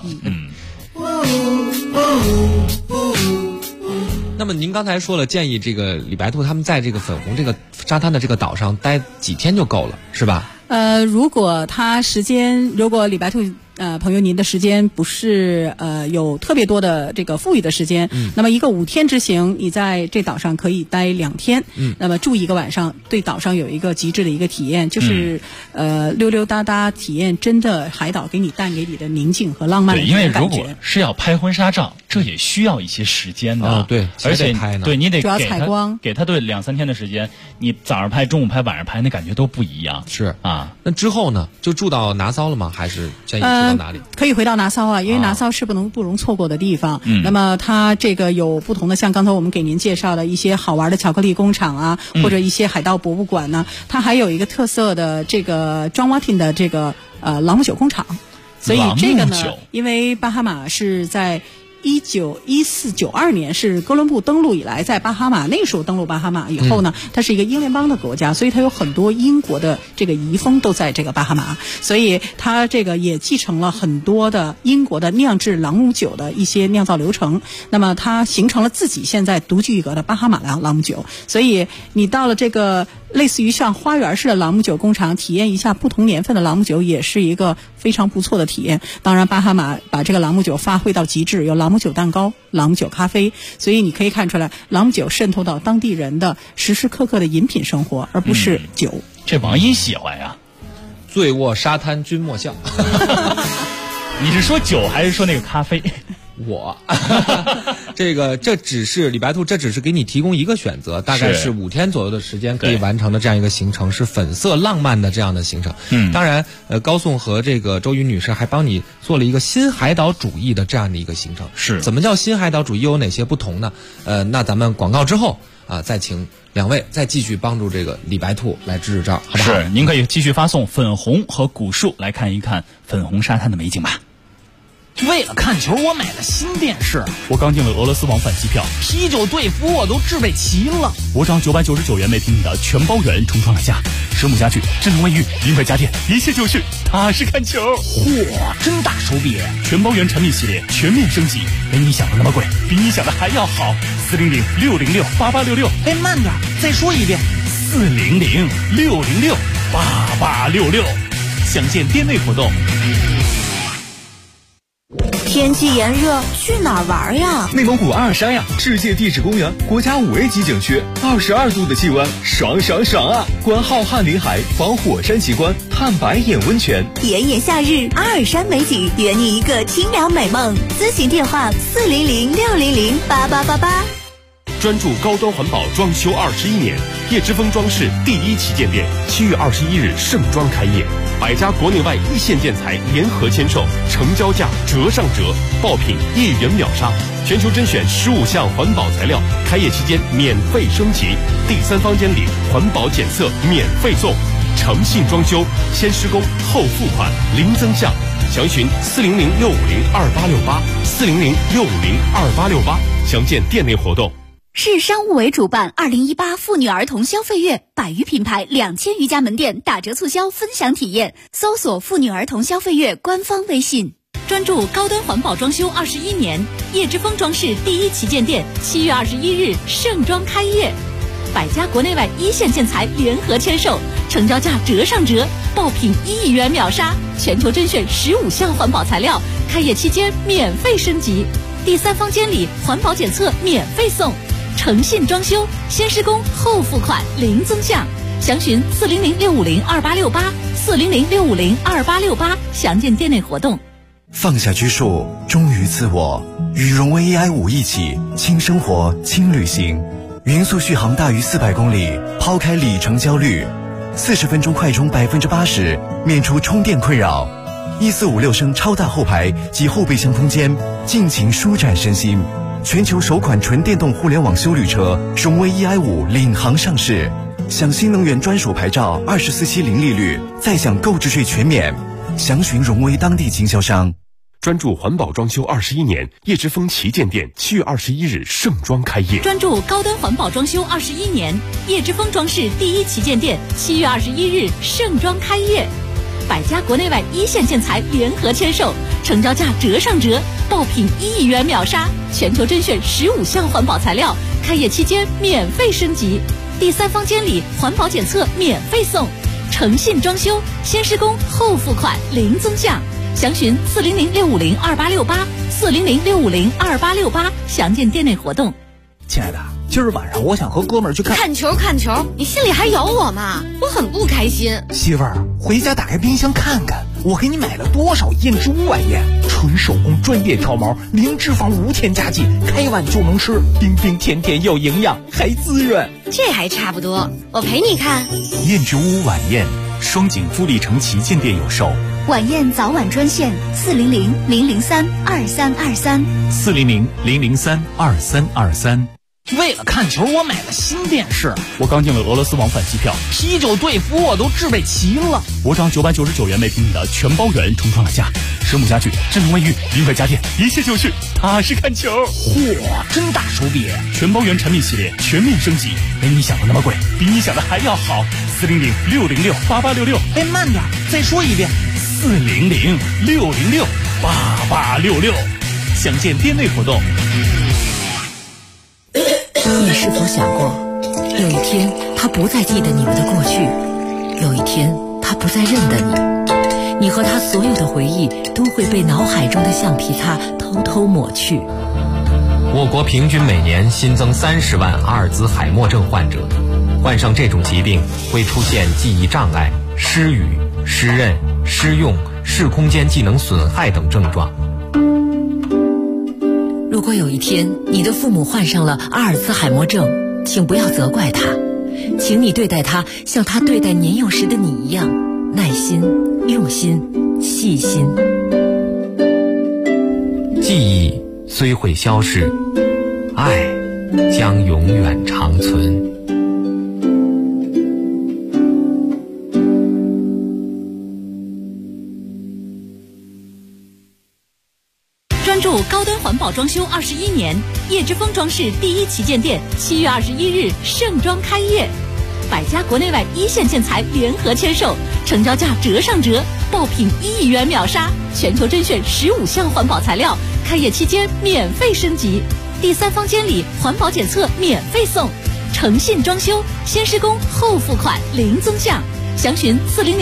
那么您刚才说了，建议这个李白兔他们在这个粉红这个沙滩的这个岛上待几天就够了，是吧？ 如果李白兔朋友您的时间不是有特别多的这个富裕的时间，那么一个5天之行，你在这岛上可以待2天，那么住1个晚上，对岛上有一个极致的一个体验，就是溜溜达达体验真的海岛给你带给你的宁静和浪漫的感觉。 对，因为如果是要拍婚纱照，这也需要一些时间的。 对， 而且对你得主要采光， 给他对2-3天的时间，你早上拍、中午拍、晚上拍，那感觉都不一样。 是啊， 那之后呢，就住到拿骚了吗？还是建议住到哪里？ 可以回到拿骚啊，因为拿骚是不容错过的地方。那么它这个有不同的，像刚才我们给您介绍的一些好玩的巧克力工厂啊，或者一些海盗博物馆呢，它还有一个特色的这个John Martin的这个朗姆酒工厂。所以这个呢，因为巴哈马是在1914-92年是哥伦布登陆以来，在巴哈马那时候登陆巴哈马以后呢，它是一个英联邦的国家，所以它有很多英国的这个遗风都在这个巴哈马，所以它这个也继承了很多的英国的酿制朗姆酒的一些酿造流程，那么它形成了自己现在独具一格的巴哈马朗姆酒，所以你到了这个类似于像花园式的朗姆酒工厂，体验一下不同年份的朗姆酒，也是一个非常不错的体验。当然巴哈马把这个朗姆酒发挥到极致，有朗姆酒蛋糕、朗姆酒咖啡，所以你可以看出来朗姆酒渗透到当地人的时时刻刻的饮品生活，而不是酒。 这王一喜欢呀， 醉卧沙滩君莫笑。 你是说酒还是说那个咖啡？ 我这只是李白兔，这只是给你提供一个选择，大概是5天左右的时间可以完成的这样一个行程，是粉色浪漫的这样的行程。当然高颂和这个周瑜女士还帮你做了一个新海岛主义的这样的一个行程。 是怎么叫新海岛主义，又有哪些不同呢？那咱们广告之后再请2位再继续帮助这个李白兔来支招，好不好？ 是，您可以继续发送粉红和古树来看一看粉红沙滩的美景吧。 为了看球，我买了新电视。 我刚订了俄罗斯往返机票， 啤酒队服我都置备齐了。 我找999元没听你的全包圆重装了家，实木家具、智能卫浴、名牌家电，一切就是踏实看球。 嚯，真大手笔！ 全包圆产品系列全面升级，没你想的那么贵，比你想的还要好。400-606-8866。 哎，慢点，再说一遍。 400-606-8866。详见店内活动。 天气炎热，去哪儿玩呀？ 内蒙古阿尔山呀，世界地质公园，国家5A级景区，22度的气温，爽爽爽啊！观浩瀚林海，访火山奇观，探白眼温泉， 炎炎夏日，阿尔山美景，圆你一个清凉美梦。咨询电话400-600-8888。 专注高端环保装修21年，叶之峰装饰第1旗舰店7月21日盛装开业，100家国内外1线建材联合签售，成交价折上折，爆品1元秒杀，全球甄选15项环保材料，开业期间免费升级，第3房间里环保检测免费送，诚信装修，先施工后付款，零增项，详询400-650-2868，400-650-2868，详见店内活动。 市商务委主办2018妇女儿童消费月，100余品牌2000余家门店打折促销分享体验，搜索妇女儿童消费月官方微信。专注高端环保装修21年，叶之峰装饰第1旗舰店7月21日盛装开业，100家国内外1线建材联合签售，成交价折上折，爆品1亿元秒杀，全球甄选15项环保材料，开业期间免费升级，第3房间里环保检测免费送，诚信装修，先施工后付款，零增项，详询400-650-2868，400-650-2868，详见店内活动。 放下拘束，忠于自我，与荣威 AI5一起轻生活轻旅行，匀速续航大于400公里，抛开里程焦虑，40分钟快充80%，免除充电困扰，1456升超大后排及后备箱空间，尽情舒展身心。全球首款纯电动互联网休旅车荣威 EI5 领航上市，享新能源专属牌照，24期零利率，再享购置税全免。详询荣威当地经销商。 专注环保装修21年，叶之峰旗舰店7月21日盛装开业。 专注高端环保装修21年，叶之峰装饰第1旗舰店7月21日盛装开业，100家国内外1线建材联合签售，成交价折上折，爆品1亿元秒杀，全球甄选15项环保材料，开业期间免费升级，第3房间里环保检测免费送，诚信装修，先施工后付款，零增项， 详询400-650-2868，400-650-2868，详见店内活动。 亲爱的，今儿晚上我想和哥们儿去看球，你心里还有我吗？我很不开心。 媳妇儿，回家打开冰箱看看，我给你买了多少燕之屋晚宴，纯手工专业挑毛，零脂肪无添加剂，开碗就能吃，冰冰甜甜又营养，还滋润。 这还差不多，我陪你看。 燕之屋晚宴，双井富力城旗舰店有售。 晚宴早晚专线 400-003-2323，400-003-2323。 为了看球，我买了新电视。 我刚订了俄罗斯往返机票， 啤酒队服我都置备齐了。 我涨999元每平米的全包圆重创了价，实木家具、智能卫浴、另外家电，一切就绪，踏实看球。 嚯，真大手笔！ 全包圆产品系列全面升级，没你想的那么贵，比你想的还要好。400-606-8866。 哎，慢点，再说一遍。 400-606-8866，详见店内活动。 你是否想过，有一天他不再记得你们的过去，有一天他不再认得你，你和他所有的回忆都会被脑海中的橡皮擦偷偷抹去。 我国平均每年新增30万阿尔兹海默症患者，患上这种疾病会出现记忆障碍、失语、失认、失用、视空间技能损害等症状。 如果有一天你的父母患上了阿尔兹海默症，请不要责怪他，请你对待他像他对待年幼时的你一样，耐心、用心、细心。 记忆虽会消逝，爱将永远长存。 专注高端环保装修21年，叶之峰装饰第一旗舰店7月21日盛装开业，100家国内外一线建材联合签售，成交价折上折，爆品1亿元秒杀，全球甄选15项环保材料，开业期间免费升级，第3方监理环保检测免费送，诚信装修，先施工后付款零增项，详询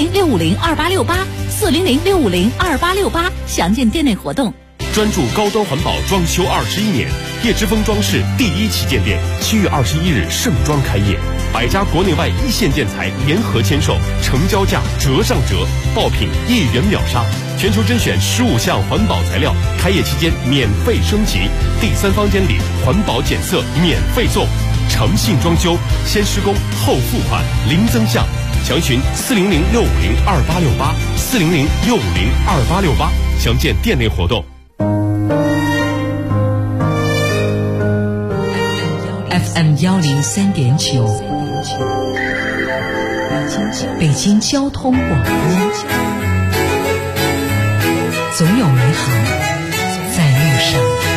400-650-2868，400-650-2868，详见店内活动。 专注高端环保装修21年，叶之峰装饰第一旗舰店7月21日盛装开业，100家国内外一线建材联合签售，成交价折上折，爆品1亿元秒杀，全球甄选15项环保材料，开业期间免费升级，第3方监理环保检测免费送，诚信装修，先施工后付款零增项，详询400-650-2868，400-650-2868，详见店内活动。 FM 103.9，北京交通广播，总有美好在路上。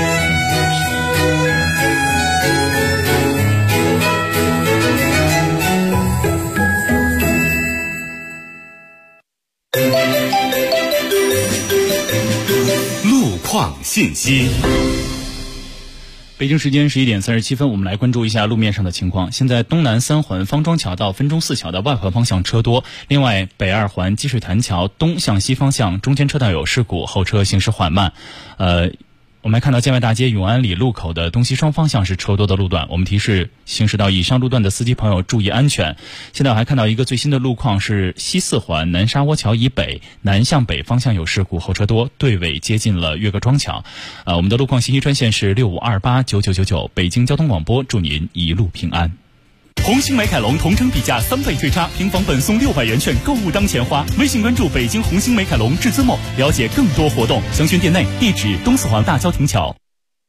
路况信息。 北京时间11点37分，我们来关注一下路面上的情况。现在东南3环方庄桥到分钟寺桥的外环方向车多，另外北2环积水潭桥东向西方向中间车道有事故，后车行驶缓慢。我们来看到建外大街永安里路口的东西双方向是车多的路段，我们提示行驶到以上路段的司机朋友注意安全。现在我还看到一个最新的路况是西4环南沙窝桥以北南向北方向有事故，后车多，队尾接近了岳各庄桥。我们的路况信息专线是65289999，北京交通广播，祝您一路平安。 红星美凯龙同城比价3倍退差，平房本送600元券，购物当钱花。微信关注北京红星美凯龙至尊梦，了解更多活动。详询店内，地址东4环大郊亭桥。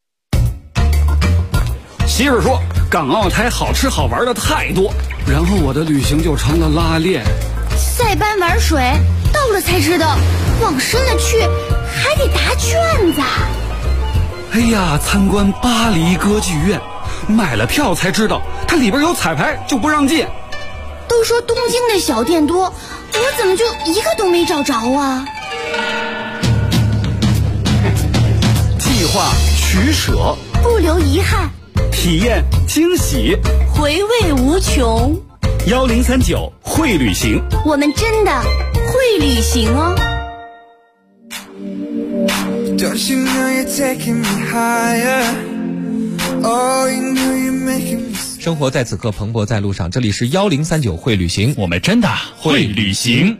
媳妇说港澳台好吃好玩的太多，然后我的旅行就成了拉练。 塞班玩水，到了才知道，往深了去还得答卷子。 哎呀，参观巴黎歌剧院，买了票才知道它里边有彩排，就不让进。 都说东京的小店多，我怎么就一个都没找着啊？ 计划取舍， 不留遗憾， 体验惊喜， 回味无穷。 1039会旅行， 我们真的会旅行哦。 Don't you know you're taking me higher? Oh, you know you're making me 生活在此刻，蓬勃在路上。这里是1039会旅行， 我们真的会旅行。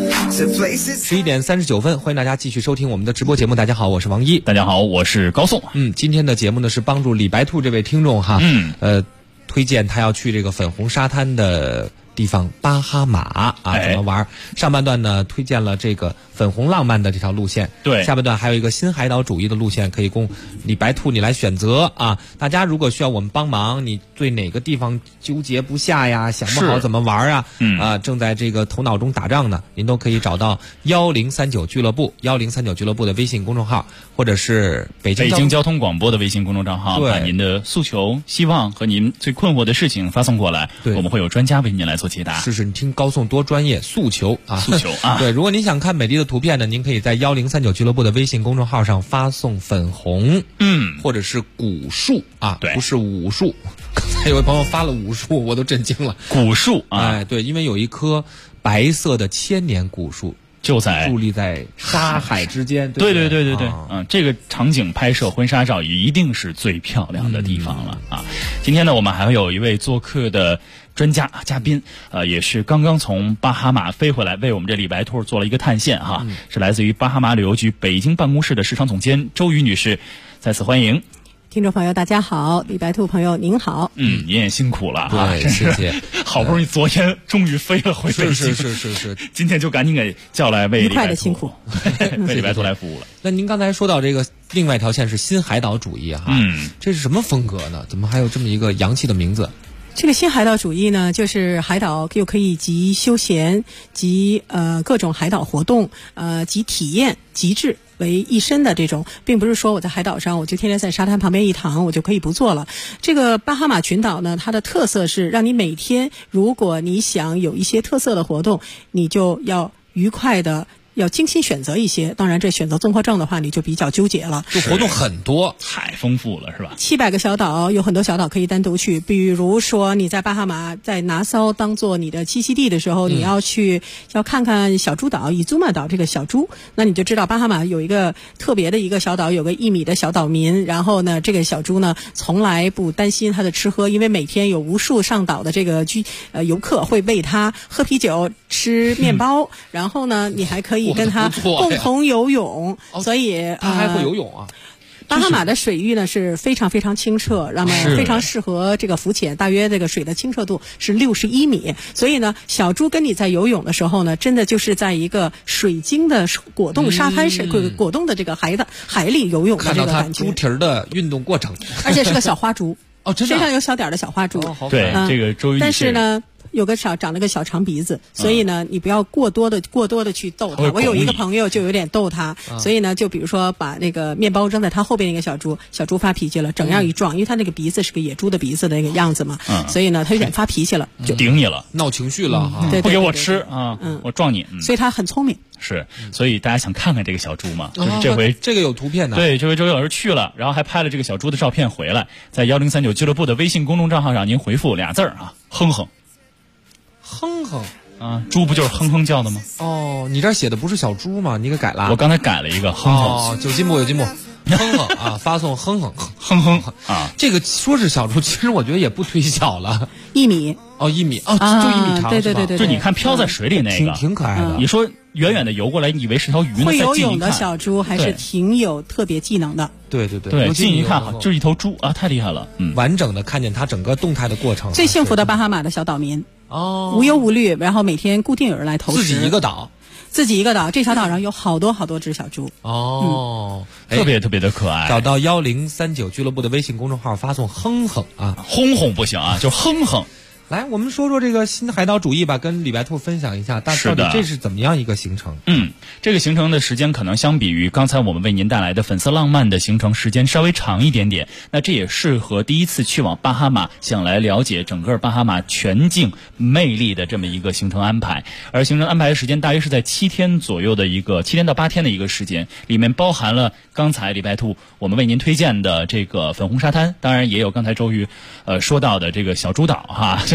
11点39分，欢迎大家继续收听我们的直播节目。大家好，我是王一。 大家好，我是高颂。 今天的节目呢是帮助李白兔这位听众哈，推荐他要去这个粉红沙滩的地方巴哈马啊，怎么玩？上半段呢推荐了这个粉红浪漫的这条路线， 对， 下半段还有一个新海岛主义的路线可以供李白兔你来选择啊。大家如果需要我们帮忙，你对哪个地方纠结不下呀，想不好怎么玩啊，正在这个头脑中打仗呢，您都可以找到1039俱乐部1039俱乐部的微信公众号，或者是北京交通广播的微信公众账号，把您的诉求、希望和您最困惑的事情发送过来，我们会有专家为您来做解答。 是，你听高颂多专业，诉求啊。对，如果您想看美丽的图片呢，您可以在1039俱乐部的微信公众号上发送粉红，或者是古树啊， 对， 不是武术。刚才有位朋友发了武术，我都震惊了。 古树啊， 对，因为有一棵白色的千年古树。 就在伫立在沙海之间， 对，这个场景拍摄婚纱照一定是最漂亮的地方了啊！今天呢，我们还有一位做客的专家嘉宾，也是刚刚从巴哈马飞回来，为我们这李白兔做了一个探险哈，是来自于巴哈马旅游局北京办公室的市场总监周瑜女士，在此欢迎。 听众朋友大家好，李白兔朋友您好。 您也辛苦了啊， 对，谢谢。 好不容易昨天终于飞了回北京， 是， 今天就赶紧给叫来为愉快的辛苦， 为李白兔来服务了。 那您刚才说到这个另外一条线是新海岛主义哈，这是什么风格呢？怎么还有这么一个洋气的名字？ 这个新海岛主义呢，就是海岛又可以集休闲、集各种海岛活动、集体验、极致为一身的这种，并不是说我在海岛上我就天天在沙滩旁边一躺我就可以不做了。这个巴哈马群岛呢，它的特色是让你每天，如果你想有一些特色的活动，你就要愉快的。要精心选择一些，当然这选择综合症的话你就比较纠结了。 就活动很多， 太丰富了是吧 ？700个小岛，有很多小岛可以单独去。比如说你在巴哈马在拿骚当做你的栖息地的时候，你要看看小猪岛以祖玛岛这个小猪，那你就知道巴哈马有一个特别的一个小岛，有个1米的小岛民。然后呢，这个小猪呢从来不担心它的吃喝，因为每天有无数上岛的这个游客会喂它喝啤酒、吃面包，然后呢你还可以跟他共同游泳，所以他还会游泳啊。 巴哈马的水域呢是非常非常清澈，那么非常适合这个浮潜，大约这个水的清澈度是61米，所以呢，小猪跟你在游泳的时候呢，真的就是在一个水晶的果冻沙滩果冻的这个海里游泳的这个感觉。 看到它猪蹄的运动过程， 而且是个小花猪哦，真的身上有小点的小花猪。 对，这个周瑜， 但是呢。长了个小长鼻子，所以呢，你不要过多的去逗它。我有一个朋友就有点逗它，所以呢，就比如说把那个面包扔在他后边那个小猪发脾气了，整样一撞，因为他那个鼻子是个野猪的鼻子的那个样子嘛，所以呢，他有点发脾气了， 就顶你了， 闹情绪了哈， 对， 不给我吃啊，我撞你， 所以他很聪明。 是，所以大家想看看这个小猪嘛？就是这回这个有图片的， 对，这回周老师去了，然后还拍了这个小猪的照片回来，在1039俱乐部的微信公众账号上，您回复俩字啊，哼哼。 哼哼啊，猪不就是哼哼叫的吗？ 哦，你这写的不是小猪吗？你给改了？ 我刚才改了一个哼哼， 有进步。哼哼啊，发送哼哼哼哼啊， 这个说是小猪，其实我觉得也不忒小了 ，1米哦，1米哦，就1米长， 对， 就你看飘在水里那个， 挺可爱的。 你说远远的游过来，以为是条鱼呢， 会游泳的小猪还是挺有特别技能的。 对， 近一看就是一头猪啊，太厉害了， 完整的看见它整个动态的过程。 最幸福的巴哈马的小岛民哦， 无忧无虑，然后每天固定有人来投食， 自己一个岛， 这小岛上有好多只小猪哦， 特别特别的可爱。 找到1039俱乐部的微信公众号，发送哼哼啊， 轰轰不行啊，就哼哼。 来，我们说说这个新海岛主义吧，跟李白兔分享一下，到底这是怎么样一个行程？ 这个行程的时间可能相比于刚才我们为您带来的粉色浪漫的行程时间稍微长一点点，那这也适合第一次去往巴哈马，想来了解整个巴哈马全境魅力的这么一个行程安排。而行程安排的时间大约是在7天左右的7天到8天的一个时间，里面包含了刚才李白兔我们为您推荐的这个粉红沙滩，当然也有刚才周瑜说到的这个小猪岛哈，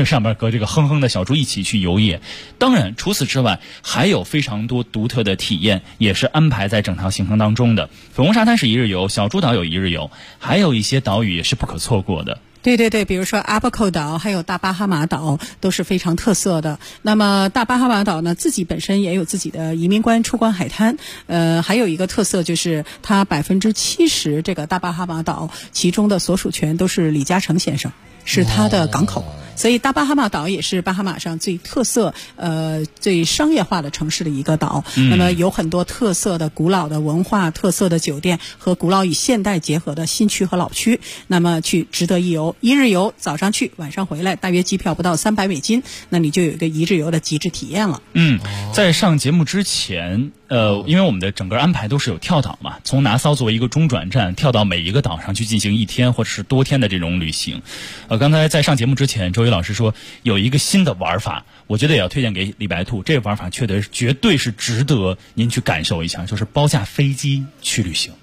个上面和这个哼哼的小猪一起去游曳。当然，除此之外，还有非常多独特的体验，也是安排在整条行程当中的。粉红沙滩是一日游，小猪岛有一日游，还有一些岛屿也是不可错过的。 对对对，比如说阿巴扣岛还有大巴哈马岛都是非常特色的。那么大巴哈马岛呢，自己本身也有自己的移民官出关海滩，还有一个特色就是它70%这个大巴哈马岛其中的所属权都是李嘉诚先生，是他的港口。所以大巴哈马岛也是巴哈马上最特色、最商业化的城市的一个岛。那么有很多特色的古老的文化、特色的酒店和古老与现代结合的新区和老区。那么去值得一游，一日游，早上去，晚上回来，大约机票不到$300，那你就有一个一日游的极致体验了。 在上节目之前，因为我们的整个安排都是有跳岛嘛，从拿骚作为一个中转站，跳到每一个岛上去进行1天或者是多天的这种旅行。刚才在上节目之前，周宇老师说有一个新的玩法，我觉得也要推荐给李白兔。这个玩法绝对是值得您去感受一下，就是包架飞机去旅行。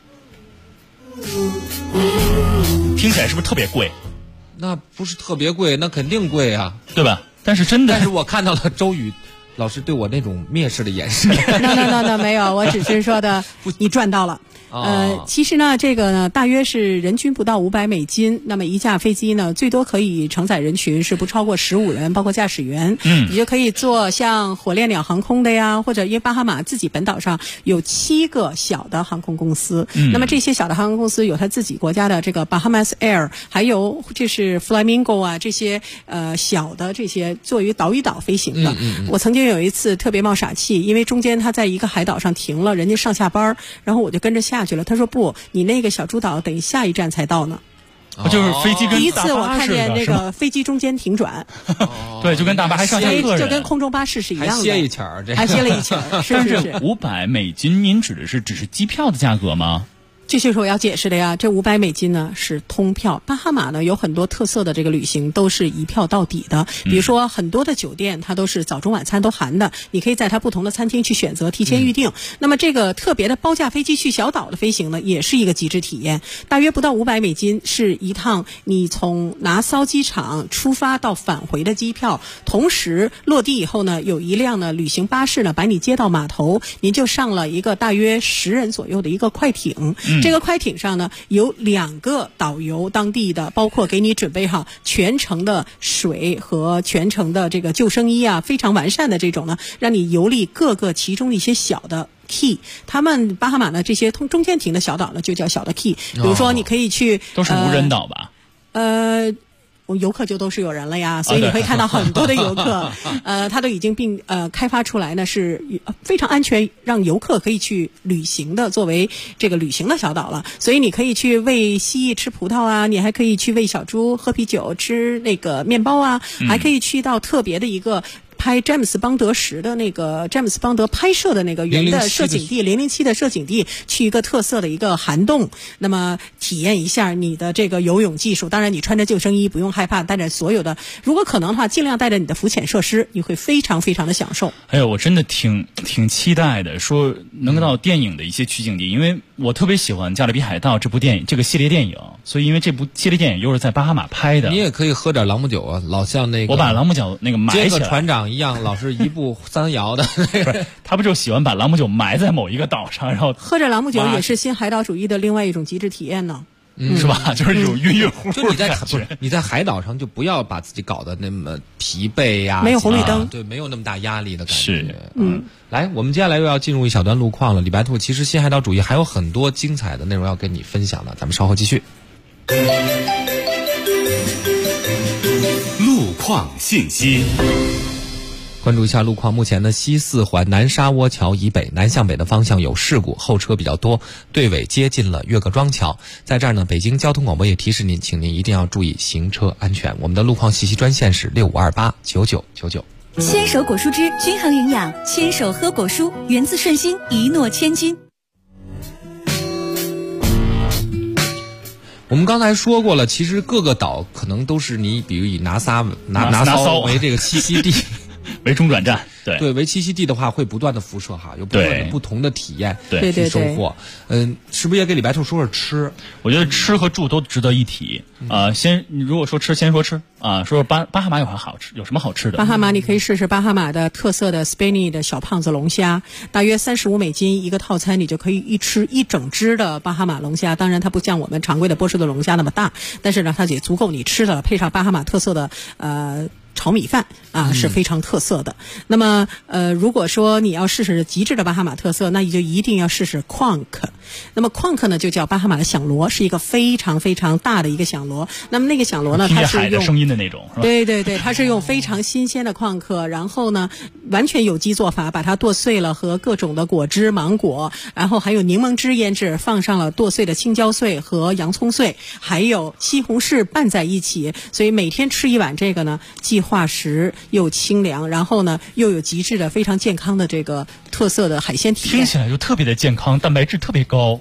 听起来是不是特别贵？ 那不是特别贵，那肯定贵啊， 对吧？但是我看到了周宇老师对我那种蔑视的眼神。 那没有，我只是说的你赚到了。其实呢，这个呢，大约是人均不到$500。那么一架飞机呢，最多可以承载人群是不超过15人，包括驾驶员。你就可以坐像火烈鸟航空的呀，或者因为巴哈马自己本岛上有7个小的航空公司。那么这些小的航空公司有它自己国家的这个 Bahamas Air， 还有这是 Flamingo 啊，这些小的这些作为岛与岛飞行的。我曾经有一次特别冒傻气，因为中间他在一个海岛上停了，人家上下班，然后我就跟着下去了。他说不，你那个小猪岛等下一站才到呢。 就是飞机跟第一次我看见那个飞机中间停转， 对，就跟大巴还上下客人， 就跟空中巴士是一样的， 还歇一气儿， 还歇了一气儿。 但是$500，您指的是只是机票的价格吗？ 这就是我要解释的呀，这$500呢是通票。巴哈马呢有很多特色的这个旅行都是一票到底的，比如说很多的酒店它都是早中晚餐都含的，你可以在它不同的餐厅去选择提前预定。那么这个特别的包架飞机去小岛的飞行呢，也是一个极致体验，大约不到$500是一趟你从拿骚机场出发到返回的机票，同时落地以后呢，有一辆呢旅行巴士呢把你接到码头，您就上了一个大约10人左右的一个快艇。这个快艇上呢有2个导游当地的，包括给你准备好全程的水和全程的这个救生衣啊，非常完善的这种呢，让你游历各个其中的一些小的 key。 他们巴哈马呢这些中间停的小岛呢就叫小的 key， 比如说你可以去都是无人岛吧？ 游客就都是有人了呀，所以你会看到很多的游客，它都已经开发出来呢，是非常安全，让游客可以去旅行的，作为这个旅行的小岛了。所以你可以去喂蜥蜴吃葡萄啊，你还可以去喂小猪喝啤酒吃那个面包啊，还可以去到特别的一个拍詹姆斯邦德时的那个詹姆斯邦德拍摄的那个原的摄景地007的摄景地，去一个特色的一个涵洞，那么体验一下你的这个游泳技术。当然你穿着救生衣不用害怕，带着所有的，如果可能的话尽量带着你的浮潜设施，你会非常非常的享受。 哎呦，我真的挺期待的，说能够到电影的一些取景地，因为我特别喜欢《加勒比海盗》这部电影，这个系列电影，所以因为这部系列电影又是在巴哈马拍的。 你也可以喝点朗姆酒啊，老像那个我把朗姆酒那个埋起来， 接个船长一样，老是一步3摇的。 不是，他不就喜欢把朗姆酒埋在某一个岛上，然后喝着朗姆酒也是新海岛主义的另外一种极致体验呢。 是吧？就是这种晕晕乎乎的感觉。 你在海岛上就不要把自己搞得那么疲惫呀， 没有红绿灯， 对，没有那么大压力的感觉。 是， 来，我们接下来又要进入一小段路况了。李白兔，其实新海岛主义还有很多精彩的内容要跟你分享的，咱们稍后继续。 路况信息。 关注一下路况，目前呢，西4环南沙窝桥以北南向北的方向有事故，后车比较多，队尾接近了岳各庄桥。在这儿呢，北京交通广播也提示您，请您一定要注意行车安全。我们的路况信息专线是65289999。 牵手果蔬汁均衡营养，牵手喝果蔬，源自顺心，一诺千金。 我们刚才说过了，其实各个岛可能都是你，比如以拿骚为这个栖息地。 为中转站， 对，为栖息地的话会不断的辐射哈，有不同的体验去收获。是不是也给李白兔说说吃？ 我觉得吃和住都值得一提。如果说吃，先说吃啊，说说巴哈马有啥好吃？有什么好吃的？ 巴哈马你可以试试巴哈马的特色的 Spiny 的小胖子龙虾，大约$35一个套餐，你就可以吃一整只的巴哈马龙虾。当然它不像我们常规的波士顿龙虾那么大，但是呢它也足够你吃的，配上巴哈马特色的炒米饭啊，是非常特色的。那么如果说你要试试极致的巴哈马特色，那你就一定要试试 Quank。那么 Quank 呢就叫巴哈马的响螺，是一个非常非常大的一个响螺。那么那个响螺呢，它是用海的声音的那种，是吧？ 对，它是用非常新鲜的矿克，然后呢完全有机做法，把它剁碎了和各种的果汁、芒果，然后还有柠檬汁腌制，放上了剁碎的青椒碎和洋葱碎，还有西红柿拌在一起。所以每天吃一碗这个呢，既化食又清凉，然后呢又有极致的非常健康的这个特色的海鲜体验。 听起来就特别的健康，蛋白质特别高。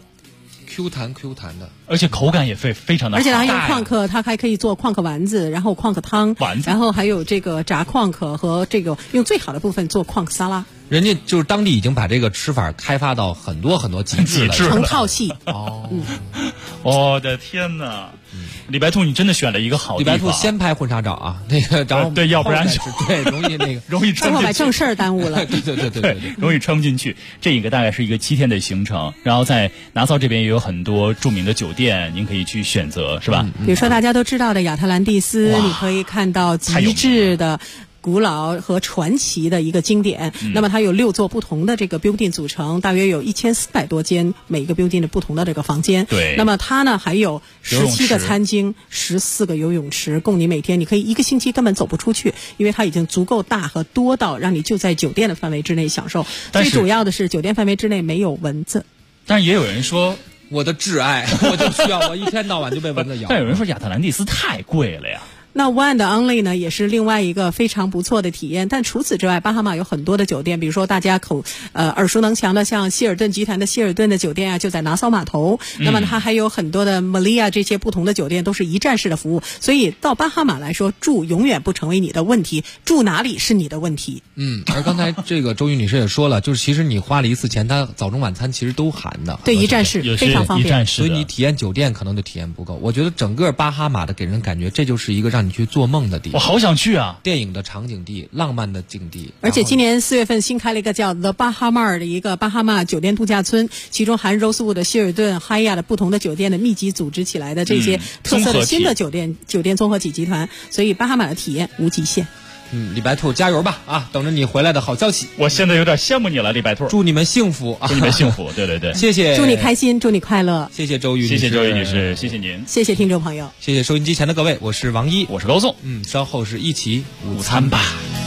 Q 弹的， 而且口感也非常的好。 而且它用矿克，它还可以做矿克丸子，然后矿克汤，然后还有这个炸矿克和这个用最好的部分做矿克沙拉。 人家就是当地已经把这个吃法开发到很多极致了， 成套系。 我的天哪！李白兔，你真的选了一个好地方。 李白兔先拍婚纱照啊，那个然后对，要不然对容易那个容易最后把正事儿耽误了。 对， 容易撑不进去。这一个大概是一个7天的行程，然后在拿骚这边也有很多著名的酒店，您可以去选择，是吧？ 比如说大家都知道的亚特兰蒂斯，你可以看到极致的古老和传奇的一个经典。那么它有6座不同的这个 building 组成，大约有1400多间，每个 building 的不同的这个房间。 对。 那么它呢还有17个餐厅，14个游泳池，供你每天，你可以1个星期根本走不出去，因为它已经足够大和多到让你就在酒店的范围之内享受。最主要的是酒店范围之内没有蚊子。 但是也有人说我的挚爱，我就需要我一天到晚就被蚊子咬。 但有人说亚特兰蒂斯太贵了呀。 那 One and Only 呢，也是另外一个非常不错的体验。但除此之外，巴哈马有很多的酒店，比如说大家耳熟能详的，像希尔顿集团的希尔顿的酒店啊，就在拿骚码头。那么它还有很多的 Melia 这些不同的酒店，都是一站式的服务。所以到巴哈马来说，住永远不成为你的问题，住哪里是你的问题。 而刚才这个周瑜女士也说了，就是其实你花了一次钱，它早中晚餐其实都含的。 对，一站式非常方便。 所以你体验酒店可能就体验不够。我觉得整个巴哈马的给人感觉，这就是一个让你去做梦的地方。 我好想去啊！ 电影的场景地，浪漫的景地。 而且今年4月份新开了一个叫 The Bahamar 的一个巴哈马酒店度假村，其中含 Rosewood、希尔顿、海亚的不同的酒店的密集组织起来的这些特色的新的酒店综合体集团，所以巴哈马的体验无极限。 李白兔加油吧啊！等着你回来的好消息。 我现在有点羡慕你了，李白兔。 祝你们幸福啊！ 祝你们幸福，对， 谢谢。 祝你开心，祝你快乐。 谢谢周瑜女士， 谢谢周瑜女士，谢谢您， 谢谢听众朋友， 谢谢收音机前的各位，我是王一， 我是高颂。 稍后是一起午餐吧。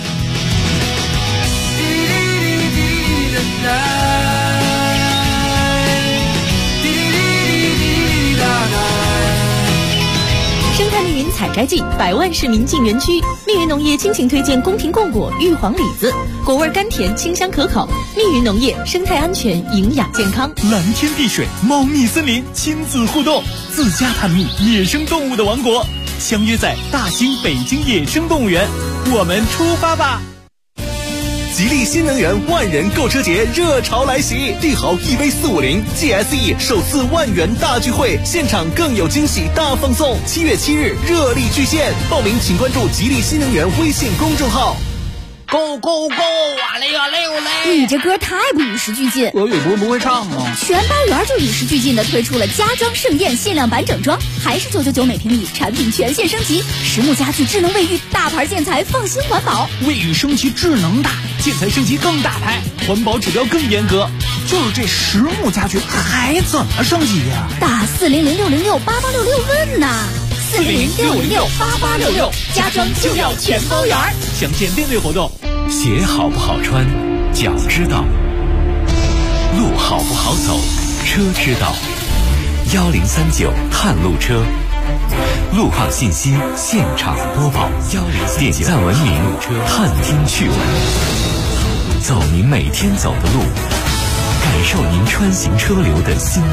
生态密云采摘季，100万市民进园区。密云农业倾情推荐宫廷贡果玉皇李子，果味甘甜，清香可口。密云农业生态安全，营养健康。 蓝天碧水，猫蜜森林，亲子互动，自家探秘野生动物的王国，相约在大兴北京野生动物园，我们出发吧！吉利新能源万人购车节热潮来袭，帝豪 EV450 GSE 首次10000元大聚会，现场更有惊喜大放送。7月7日热力巨献，报名请关注吉利新能源微信公众号。 Go go go！ 哇嘞呀嘞嘞！ 你这歌太不与时俱进。 俄语不会唱吗？ 全班园就与时俱进的推出了家装盛宴限量版整装，还是999每平米，产品全线升级，实木家具、智能卫浴、大牌建材，放心环保。 卫浴升级智能大，建材升级更大牌，环保指标更严格。就是这实木家具还怎么升级呀？ 打4006068866问呐！4006068866，家装就要全包圆。 详见店内活动。 鞋好不好穿，脚知道；路好不好走，车知道。1039探路车，路况信息现场播报。点赞文明，探听趣闻，走您每天走的路，感受您穿行车流的心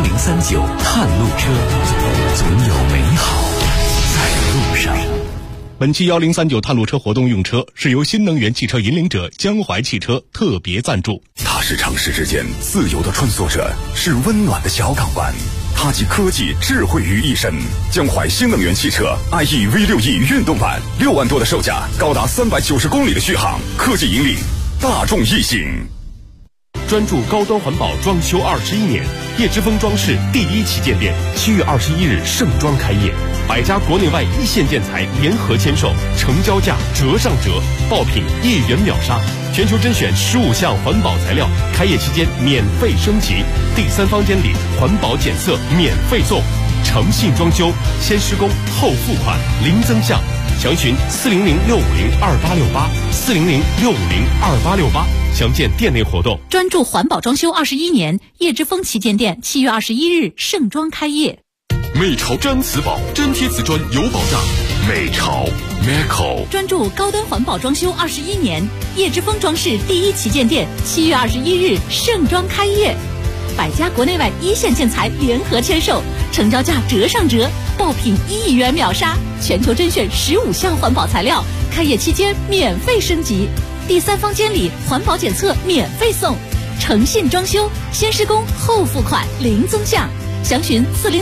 境。1039探路车，总有美好在路上。 本期1039探路车活动用车是由新能源汽车引领者江淮汽车特别赞助。 它是城市之间自由的穿梭者，是温暖的小港湾。它集科技智慧于一身。江淮新能源汽车 IE V6E 运动版，6万多的售价，高达390公里的续航，科技引领大众异性。 专注高端环保装修21年，叶之峰装饰第1旗舰店7月21日盛装开业，100家国内外一线建材联合签售，成交价折上折，爆品1元秒杀，全球甄选15项环保材料，开业期间免费升级，第3房间里环保检测免费送，诚信装修，先施工后付款，零增项。详询400-650-2868，400-650-2868，详见店内活动。 专注环保装修21年，叶之峰旗舰店7月21日盛装开业。 美潮毡瓷宝，粘贴瓷砖有保障。美潮 Meco 专注高端环保装修21年，叶之峰装饰第1旗舰店7月21日盛装开业，100家国内外一线建材联合签售，成交价折上折，爆品1亿元秒杀，全球甄选15项环保材料，开业期间免费升级，第3房间里环保检测免费送，诚信装修，先施工后付款，零增项。详询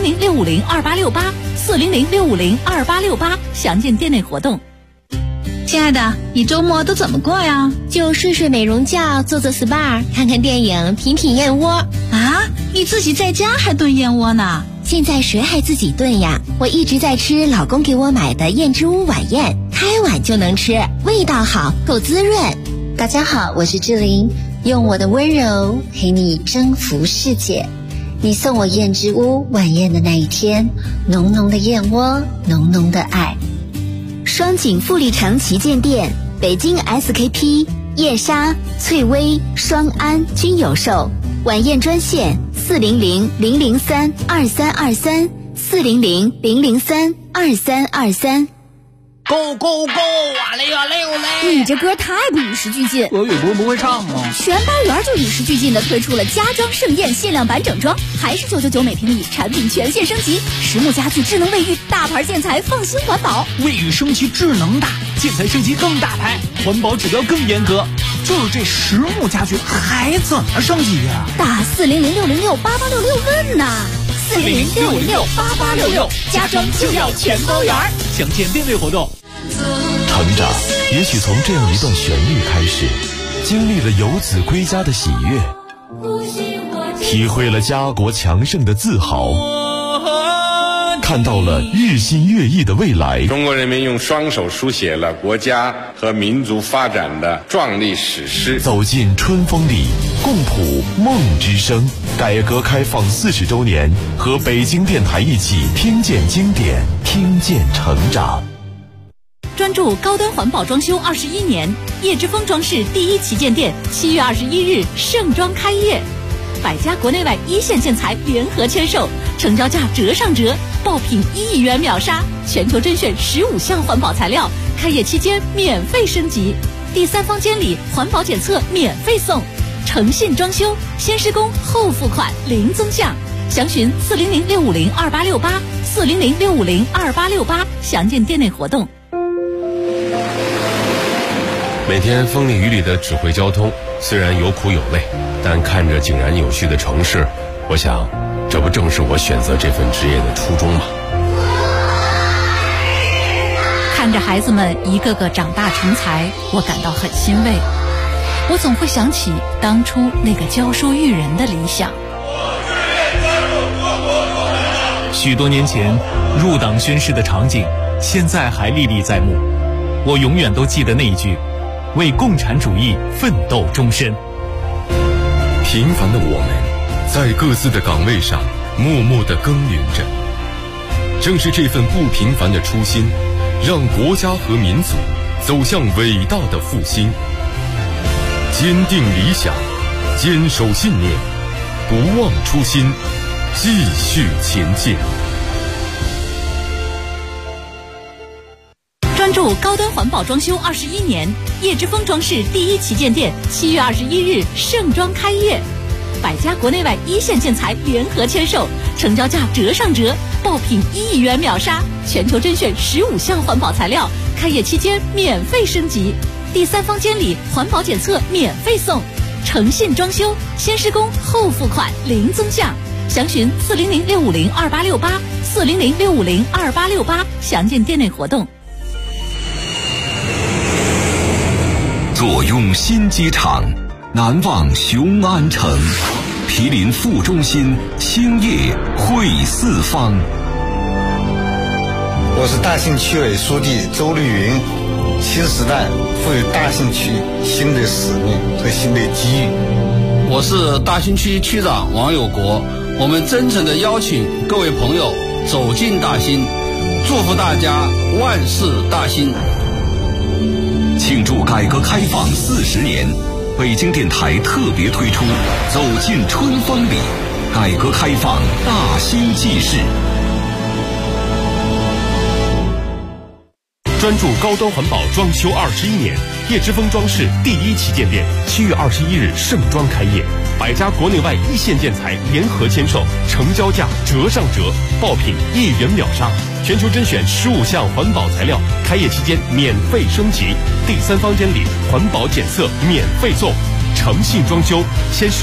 400-650-2868，400-650-2868，详见店内活动。 亲爱的，你周末都怎么过呀？ 就睡睡美容觉，做做 SPA， 看看电影，品品燕窝。 啊，你自己在家还炖燕窝呢？ 现在谁还自己炖呀？我一直在吃老公给我买的燕之屋晚宴，开碗就能吃，味道好，够滋润。大家好，我是志玲，用我的温柔陪你征服世界。你送我燕之屋晚宴的那一天，浓浓的燕窝，浓浓的爱。双井富力城旗舰店，北京 SKP、燕莎、翠微、双安均有售。晚宴专线400-003-2323，400-003-2323。 Go go go！ 哇嘞哇嘞哇嘞！ 你这歌太不与时俱进。 俄语不会唱吗？ 全班园就与时俱进的推出了家装盛宴限量版整装，还是999每平米，产品全线升级，实木家具、智能卫浴，大牌建材，放心环保。 卫浴升级智能大，建材升级更大牌，环保指标更严格。就是这实木家具还怎么升级呀？ 打400-606-8866问呐！400-606-8866，家装就要全包圆。 详见店内活动。 成长也许从这样一段旋律开始，经历了游子归家的喜悦，体会了家国强盛的自豪，看到了日新月异的未来。 中国人民用双手书写了国家和民族发展的壮丽史诗。 走进春风里，共谱梦之声。改革开放40周年，和北京电台一起听见经典，听见成长。 专注高端环保装修21年，叶之峰装饰第1旗舰店7月21日盛装开业，100家国内外一线建材联合签售，成交价折上折，爆品1亿元秒杀，全球甄选15项环保材料，开业期间免费升级，第3房间里环保检测免费送，诚信装修，先施工后付款，零增项。详询400-650-2868，400-650-2868，详见店内活动。 每天风里雨里的指挥交通，虽然有苦有累，但看着井然有序的城市，我想这不正是我选择这份职业的初衷吗？ 看着孩子们一个个长大成才，我感到很欣慰。我总会想起当初那个教书育人的理想。 许多年前入党宣誓的场景，现在还历历在目。我永远都记得那一句：为共产主义奋斗终身。 平凡的我们，在各自的岗位上默默地耕耘着。正是这份不平凡的初心，让国家和民族走向伟大的复兴。坚定理想，坚守信念，不忘初心，继续前进。 专注高端环保装修21年，叶之峰装饰第1旗舰店7月21日盛装开业，100家国内外一线建材联合签售，成交价折上折， 爆品1亿元秒杀，全球甄选15项环保材料，开业期间免费升级，第三方监理环保检测免费送，诚信装修，先施工后付款零增项，详询400-650-2868，400-650-2868，详见店内活动。 坐拥新机场，难忘雄安城，毗邻副中心，兴业汇四方。 我是大兴区委书记周绿云，新时代赋予大兴区新的使命和新的机遇。 我是大兴区区长王有国，我们真诚地邀请各位朋友走进大兴，祝福大家万事大兴。 庆祝改革开放40年，北京电台特别推出走进春风里，改革开放大兴纪事。 专注高端环保装修21年，叶之峰装饰第1旗舰店7月21日盛装开业，100家国内外一线建材联合签售，成交价折上折，爆品1亿元秒杀，全球甄选15项环保材料，开业期间免费升级，第三方监理环保检测免费送，诚信装修，先是